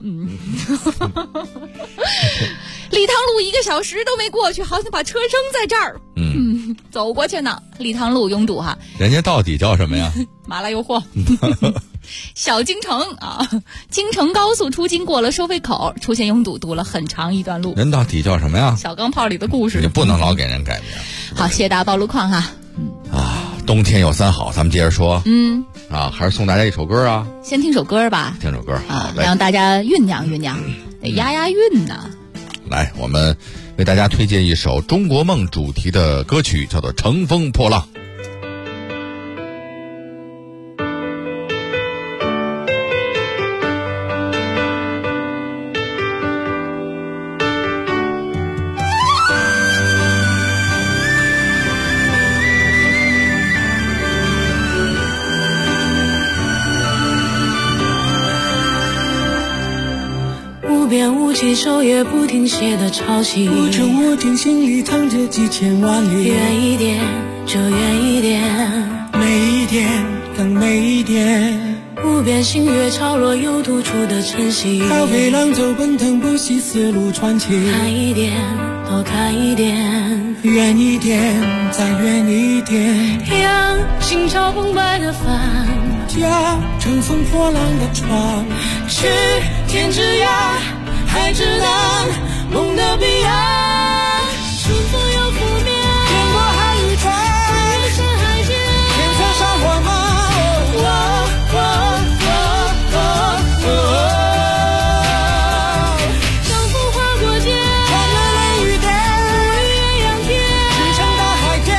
立汤路1个小时都没过去，好像把车扔在这儿。走过去呢，立汤路拥堵哈。 人家到底叫什么呀？ 麻辣诱惑。小京城啊，京城高速出京过了收费口，出现拥堵，堵了很长一段路。 人到底叫什么呀？ 小钢炮里的故事。 你不能老给人改名。 好，谢谢大家暴露狂哈。 冬天有3好，咱们接着说。还是送大家一首歌啊。 先听首歌吧。 听首歌啊，让大家酝酿酝酿，得押韵呢。 来，我们为大家推荐一首中国梦主题的歌曲，叫做《乘风破浪》。 无边无际，手也不停歇的潮汐，无穷无尽，心里藏着几千万里。远一点，就远一点，美一点，更美一点。无边星月潮落，有突出的晨曦。高飞浪走，奔腾不息，丝路传奇。看一点，多看一点，远一点，再远一点。让心潮澎湃的帆，驾乘风破浪的船，去天之涯，海之南，梦的彼岸。春风又拂面，天过海与船，越山海间，天苍山花满。像风划过肩，穿越雷雨电，无语艳阳天，驰骋大海天。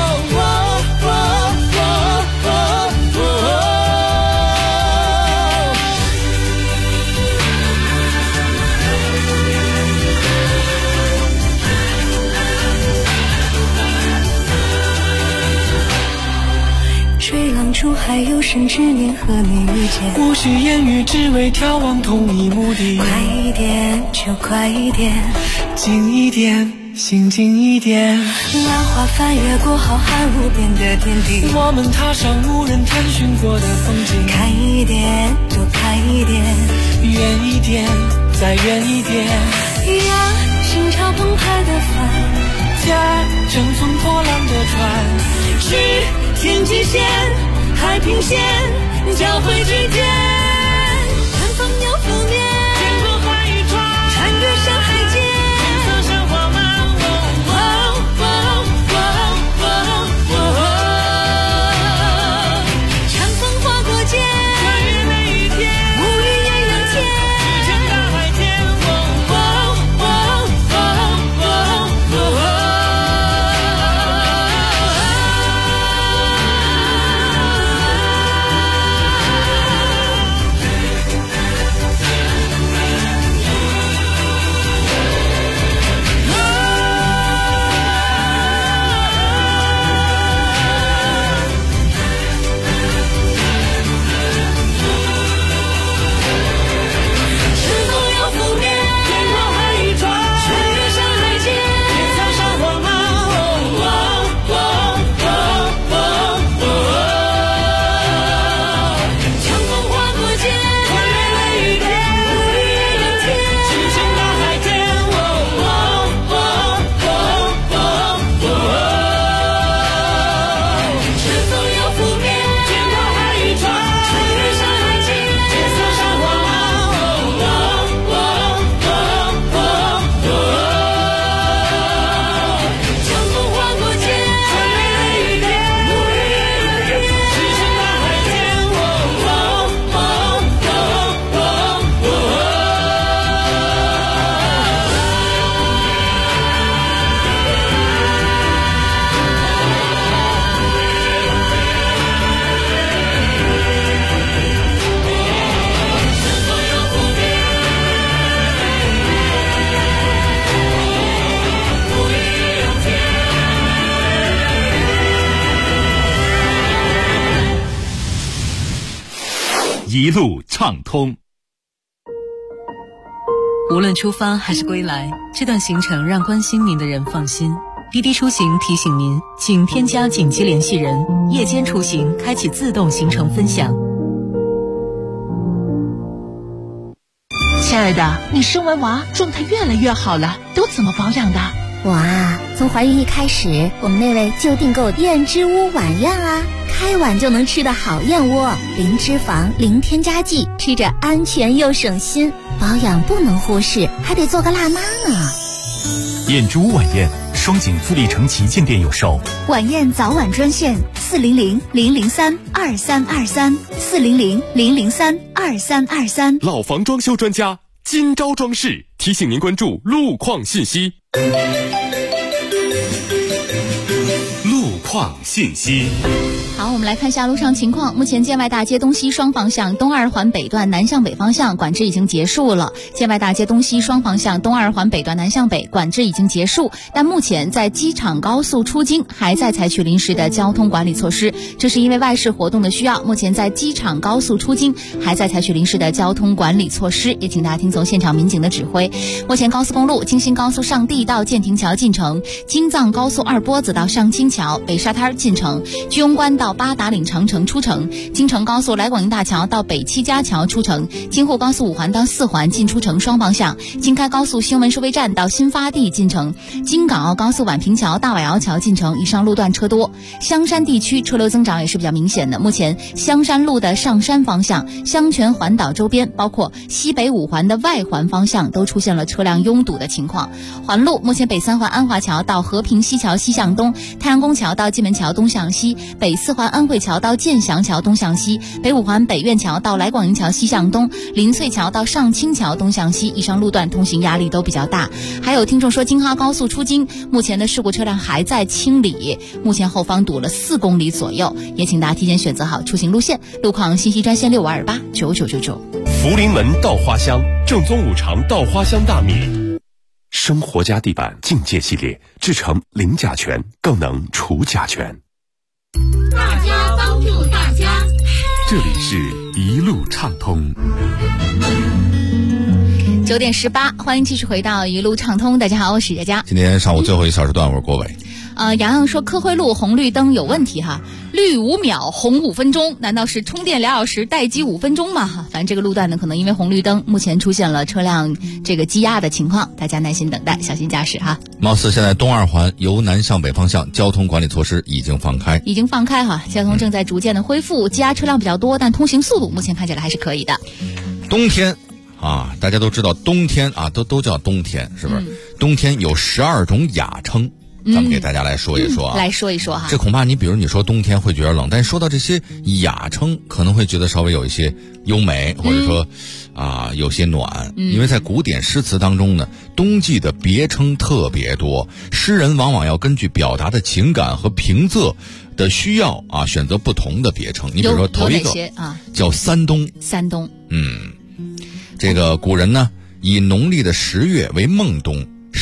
出海有生之年和你遇见，无需言语，只为眺望同一目的。快一点，就快一点，近一点，心近一点。浪花翻越过浩瀚无边的天地，我们踏上无人探寻过的风景。看一点，多看一点，远一点，再远一点。让心潮澎湃的帆，驾乘风破浪的船，去天际线，海平线，交汇之间。看风又拂面，天过海与船，穿越山海间，天苍山花满。长风划过肩，穿越雷雨天，无语艳阳天，驰骋大海天。 一路畅通。 无论出发还是归来，这段行程让关心您的人放心。滴滴出行提醒您，请添加紧急联系人，夜间出行开启自动行程分享。 亲爱的，你生完娃状态越来越好了，都怎么保养的？ 我啊，从怀孕一开始，我们那位就订购燕之屋晚宴啊，开碗就能吃的好燕窝，零脂肪、零添加剂，吃着安全又省心。保养不能忽视，还得做个辣妈呢。 燕之屋晚宴，双井富力城旗舰店有售。 晚宴早晚专线400-003-2323，400-003-2323。 老房装修专家金招装饰提醒您关注路况信息。路况信息。 好，我们来看一下路上情况。目前建外大街东西双方向东二环北段南向北方向管制已经结束了。建外大街东西双方向东二环北段南向北管制已经结束，但目前在机场高速出京还在采取临时的交通管理措施，这是因为外事活动的需要。目前在机场高速出京还在采取临时的交通管理措施，也请大家听从现场民警的指挥。目前高速公路京新高速上地到建亭桥进城，京藏高速二波子到上清桥、北沙滩进城，居庸关到八达岭长城出城，京承高速来广营大桥到北七家桥出城，京沪高速五环到四环进出城双方向，京开高速兴文收费站到新发地进城，京港澳高速宛平桥大瓦窑桥进城，以上路段车多。香山地区车流增长也是比较明显的，目前香山路的上山方向、香泉环岛周边，包括西北五环的外环方向都出现了车辆拥堵的情况。环路目前北三环安华桥到和平西桥西向东，太阳宫桥到蓟门桥东向西，北四环安慧桥到建祥桥东向西，北五环北苑桥到来广营桥西向东，林翠桥到上清桥东向西，以上路段通行压力都比较大。还有听众说京哈高速出京，目前的事故车辆还在清理，目前后方堵了4公里左右，也请大家提前选择好出行路线。路况信息专线65289999。 福临门稻花香，正宗五常稻花香大米，生活家地板境界系列制成零甲醛，更能除甲醛。 大家帮助大家， 这里是一路畅通。 9点18，欢迎继续回到一路畅通。大家好，我是佳佳。 今天上午最后一小时段，我是郭伟。 洋洋说科惠路红绿灯有问题哈，绿5秒，红5分钟，难道是充电2小时，待机5分钟吗？反正这个路段呢，可能因为红绿灯，目前出现了车辆这个积压的情况，大家耐心等待，小心驾驶哈。 貌似现在东二环由南向北方向交通管理措施已经放开哈，交通正在逐渐的恢复，积压车辆比较多，但通行速度目前看起来还是可以的。 冬天啊，大家都知道冬天啊，都叫冬天，是不是？冬天有12种雅称。咱们给大家来说一说啊， 来说一说哈。 这恐怕你比如你说冬天会觉得冷，但是说到这些雅称，可能会觉得稍微有一些优美，或者说有些暖。因为在古典诗词当中呢，冬季的别称特别多，诗人往往要根据表达的情感和平仄的需要啊，选择不同的别称。你比如说头一个叫三冬。 三冬， 这个古人呢以农历的10月为孟冬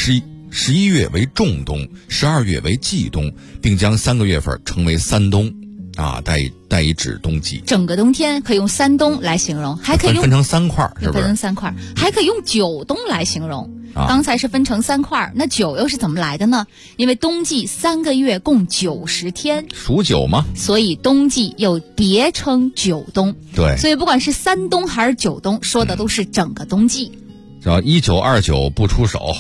，11月为仲冬，12月为季冬，并将3个月份称为三冬，代以指冬季。 整个冬天可以用三冬来形容，还可以用分成3块，是不是？ 分成3块，还可以用9冬来形容。刚才是分成3块，那9又是怎么来的呢？因为冬季3个月共90天， 属9吗？ 所以冬季又别称9冬。 对， 所以不管是三冬还是9冬，说的都是整个冬季。 叫1929不出手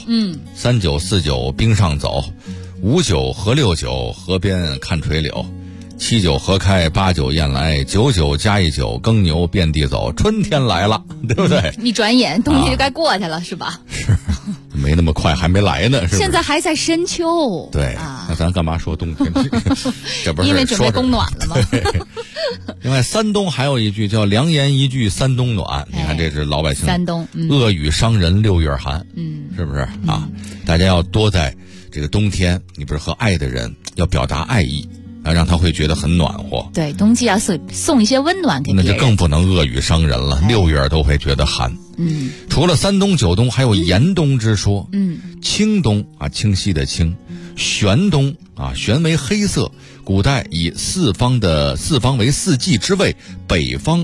，3949冰上走，59和69河边看垂柳，79河开，89雁来，99加一9耕牛遍地走，春天来了，对不对？ 一转眼冬天就该过去了，是吧？ 是，没那么快，还没来呢，是不是？ 现在还在深秋。 对，那咱干嘛说冬天？这不是因为准备供暖了吗？ 另外，三冬还有一句叫良言一句三冬暖，你看这是老百姓。 三冬， 恶语伤人6月寒，是不是啊？大家要多在这个冬天，你不是和爱的人要表达爱意。让他会觉得很暖和。 对，冬季要送一些温暖给别人， 那就更不能恶语伤人了。6月都会觉得寒。除了三冬、9冬，还有严冬之说。清冬啊，清晰的清；玄冬啊，玄为黑色。古代以四方为4季之谓，北方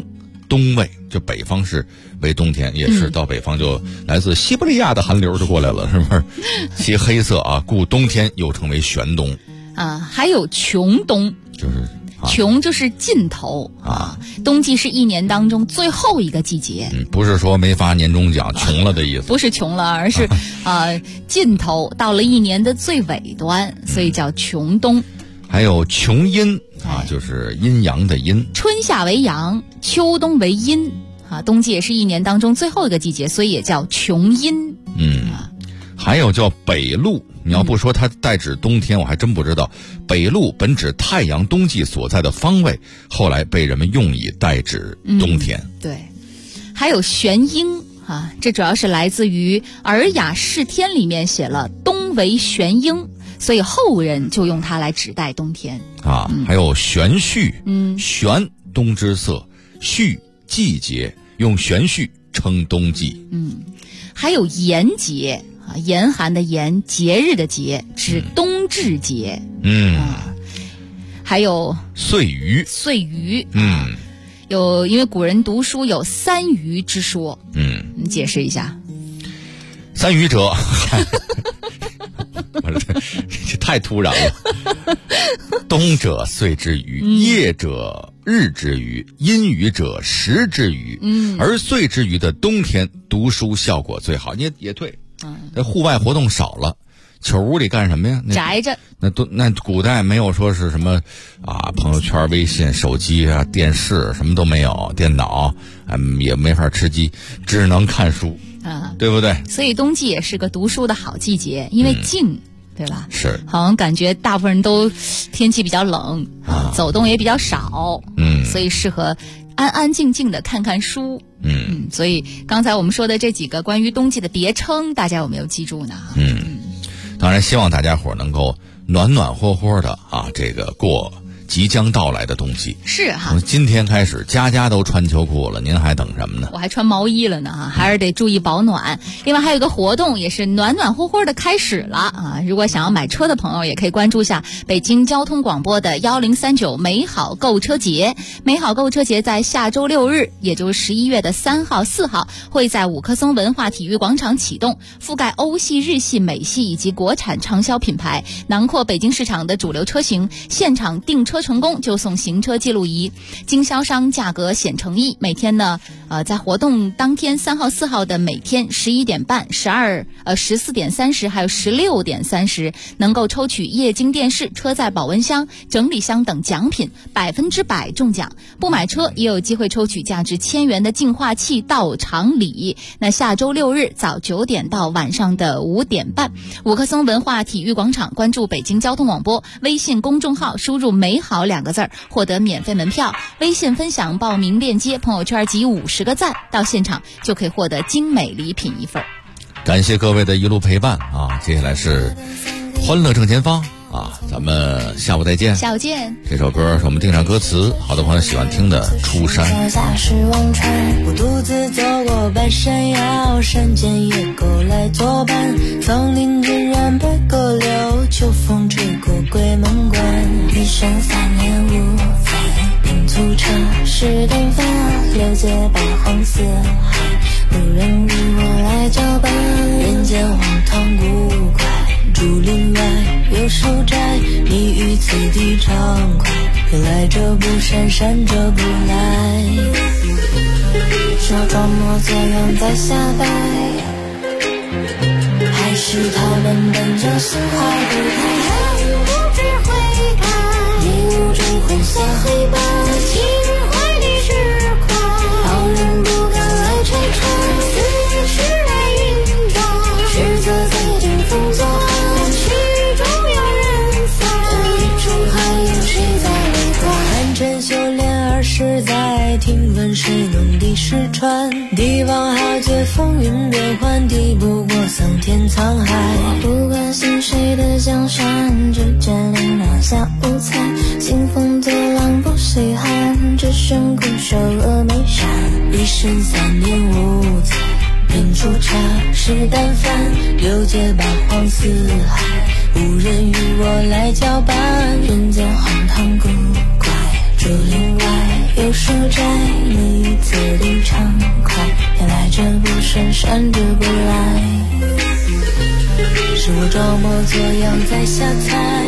东魏，就北方是为冬天，也是到北方就来自西伯利亚的寒流就过来了，是不是？其黑色啊，故冬天又称为玄冬。 还有穷冬， 就是穷就是尽头啊，冬季是一年当中最后一个季节。 不是说没发年终奖穷了的意思， 不是穷了，而是尽头到了一年的最尾端，所以叫穷冬。 还有穷阴啊，就是阴阳的阴。 春夏为阳，秋冬为阴啊，冬季也是一年当中最后一个季节，所以也叫穷阴。 还有叫北陆，你要不说它代指冬天，我还真不知道。北陆本指太阳冬季所在的方位，后来被人们用以代指冬天。 对，还有玄鹰啊，这主要是来自于《尔雅释天》里面写了冬为玄鹰，所以后人就用它来指代冬天啊。还有玄序，玄冬之色，序季节，用玄序称冬季。 还有严节。严寒的严，节日的节，指冬至节。还有岁余， 因为古人读书有三余之说。你解释一下。 三余者，这太突然了。冬者岁之余，夜者日之余，阴余者时之余。而岁之余的冬天读书效果最好。你也对。这户外活动少了，球屋里干什么呀？ 宅着。 那古代没有说是什么朋友圈、微信、手机啊、电视什么都没有，电脑也没法吃鸡，只能看书对不对？ 所以冬季也是个读书的好季节，因为静，对吧？ 是。 好像感觉大部分人都天气比较冷走动也比较少，所以适合安安静静的看看书。所以刚才我们说的这几个关于冬季的别称，大家有没有记住呢？ 当然希望大家伙能够暖暖和和的这个过即将到来的冬季。 是哈， 从今天开始家家都穿秋裤了，您还等什么呢？ 我还穿毛衣了呢还是得注意保暖。另外还有一个活动也是暖暖和和的开始了如果想要买车的朋友也可以关注下北京交通广播的1039美好购车节。美好购车节在下周6日，也就是11月的3号、4号，会在五棵松文化体育广场启动，覆盖欧系、日系、美系以及国产畅销品牌，囊括北京市场的主流车型。现场订车成功就送行车记录仪，经销商价格显诚意。每天呢在活动当天3号、4号的每天11点半、14点30还有16点30，能够抽取液晶电视、车载保温箱、整理箱等奖品，100%中奖。不买车也有机会抽取价值1000元的净化器到场礼。那下周6日早9点到晚上的5点半，五棵松文化体育广场，关注北京交通广播微信公众号，输入美好2个字获得免费门票，微信分享报名链接，朋友圈集50个赞，到现场就可以获得精美礼品1份。 感谢各位的一路陪伴接下来是欢乐正前方咱们下午再见。 下午见。 这首歌是我们定上歌词，好多朋友喜欢听的《出山》。 我独自走过半山腰，山间野狗来作伴，丛林尽染白狗流，秋风吹过鬼门关。一生3年无灾，并促车是灯发，六界八荒四海，无人与我来交伴。人间荒唐古怪，竹林外有书斋，你于此地畅快，可来者不善，善者不来。说装模作样在瞎掰，还是他们本着心怀不开，人不知悔改，迷雾中混下黑白，情怀里是快，好人不敢来拆穿，思念是来云淡，是责在顶风作案，曲终有人散，雨中还有谁在围观？寒蝉修炼而实在，听闻谁能敌石川？帝王豪杰风云变幻，敌不过桑田沧海。我不关心谁的江山，只见岭南下午餐，兴风作浪不稀罕，只剩孤守峨眉山。一生3年无灾，便出茶是淡饭，六界八荒四海，无人与我来交伴。人间荒唐古怪， 竹林外有书斋，你字里畅快，原来这不是闪着不来，是我装模作样在瞎猜，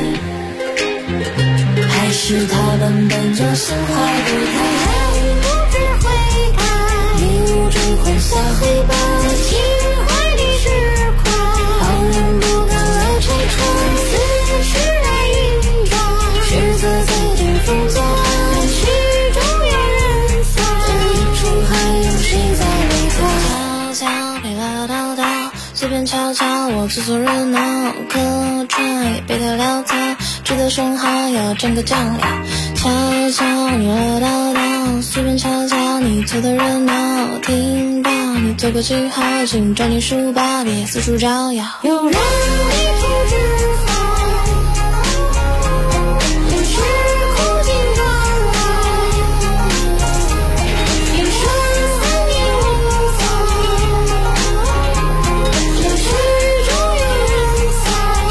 还是他本就心怀不开，不知悔改，你无知混淆黑白，情怀里是快，好人不敢来拆穿，似是来运转，是自己风作案，曲中有人散，这一出还有谁在围观？悄悄别唠叨叨，随便瞧瞧我做做热闹，客串也别太潦草，值得生蚝要蘸个酱料。悄悄你唠叨叨，随便瞧瞧你凑的热闹，听到你做个记号，请抓紧书包，别四处招摇。有人一出之后，也是苦尽甘来，一生三年无妨，这曲中有人散。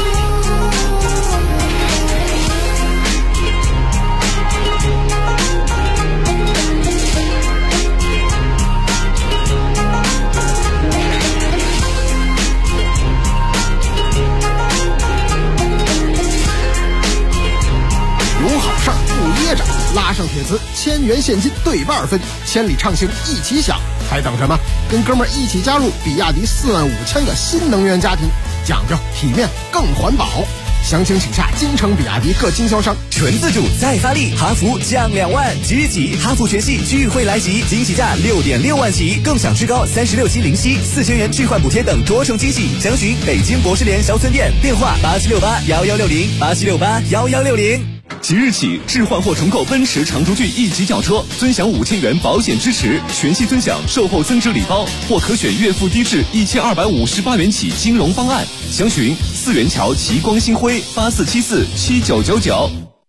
有好事儿不噎着，拉上帖子，1000元现金对半分，千里畅行一起享，还等什么？跟哥们儿一起加入比亚迪45000个新能源家庭，讲究体面更环保。详情请下京城比亚迪各经销商。 纯自主再发力，哈弗降2万，即日起哈弗全系聚会来袭，惊喜价6.6万起，更享至高36期零息，4000元置换补贴等多重惊喜。详询北京博士联销村店，电话87681160，87681160。 即日起，置换或重购奔驰长途骏1级轿车，尊享5000元保险支持，全系尊享售后增值礼包，或可选月付低至1258元起金融方案。详询4元桥齐光新辉84747999。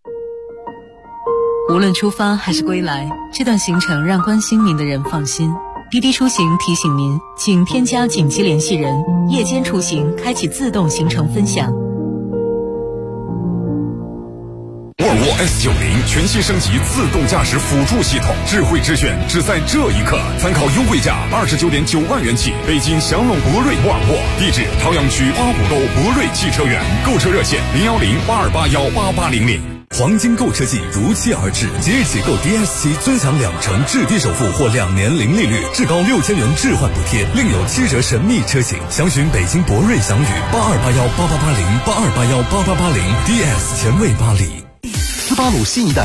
无论出发还是归来，这段行程让关心您的人放心。滴滴出行提醒您，请添加紧急联系人，夜间出行开启自动行程分享。 沃尔沃 S90 全新升级自动驾驶辅助系统，智慧之选只在这一刻，参考优惠价29.9万元起，北京祥龙博瑞沃尔沃，地址朝阳区花浦沟博瑞汽车园，购车热线01082818800。 黄金购车季如期而至，即日起购 DS7 尊享2成至低首付或2年零利率，至高6000元置换补贴，另有7折神秘车型。详询北京博瑞祥宇82818880，82818880，DS 前卫巴黎。 斯巴鲁新一代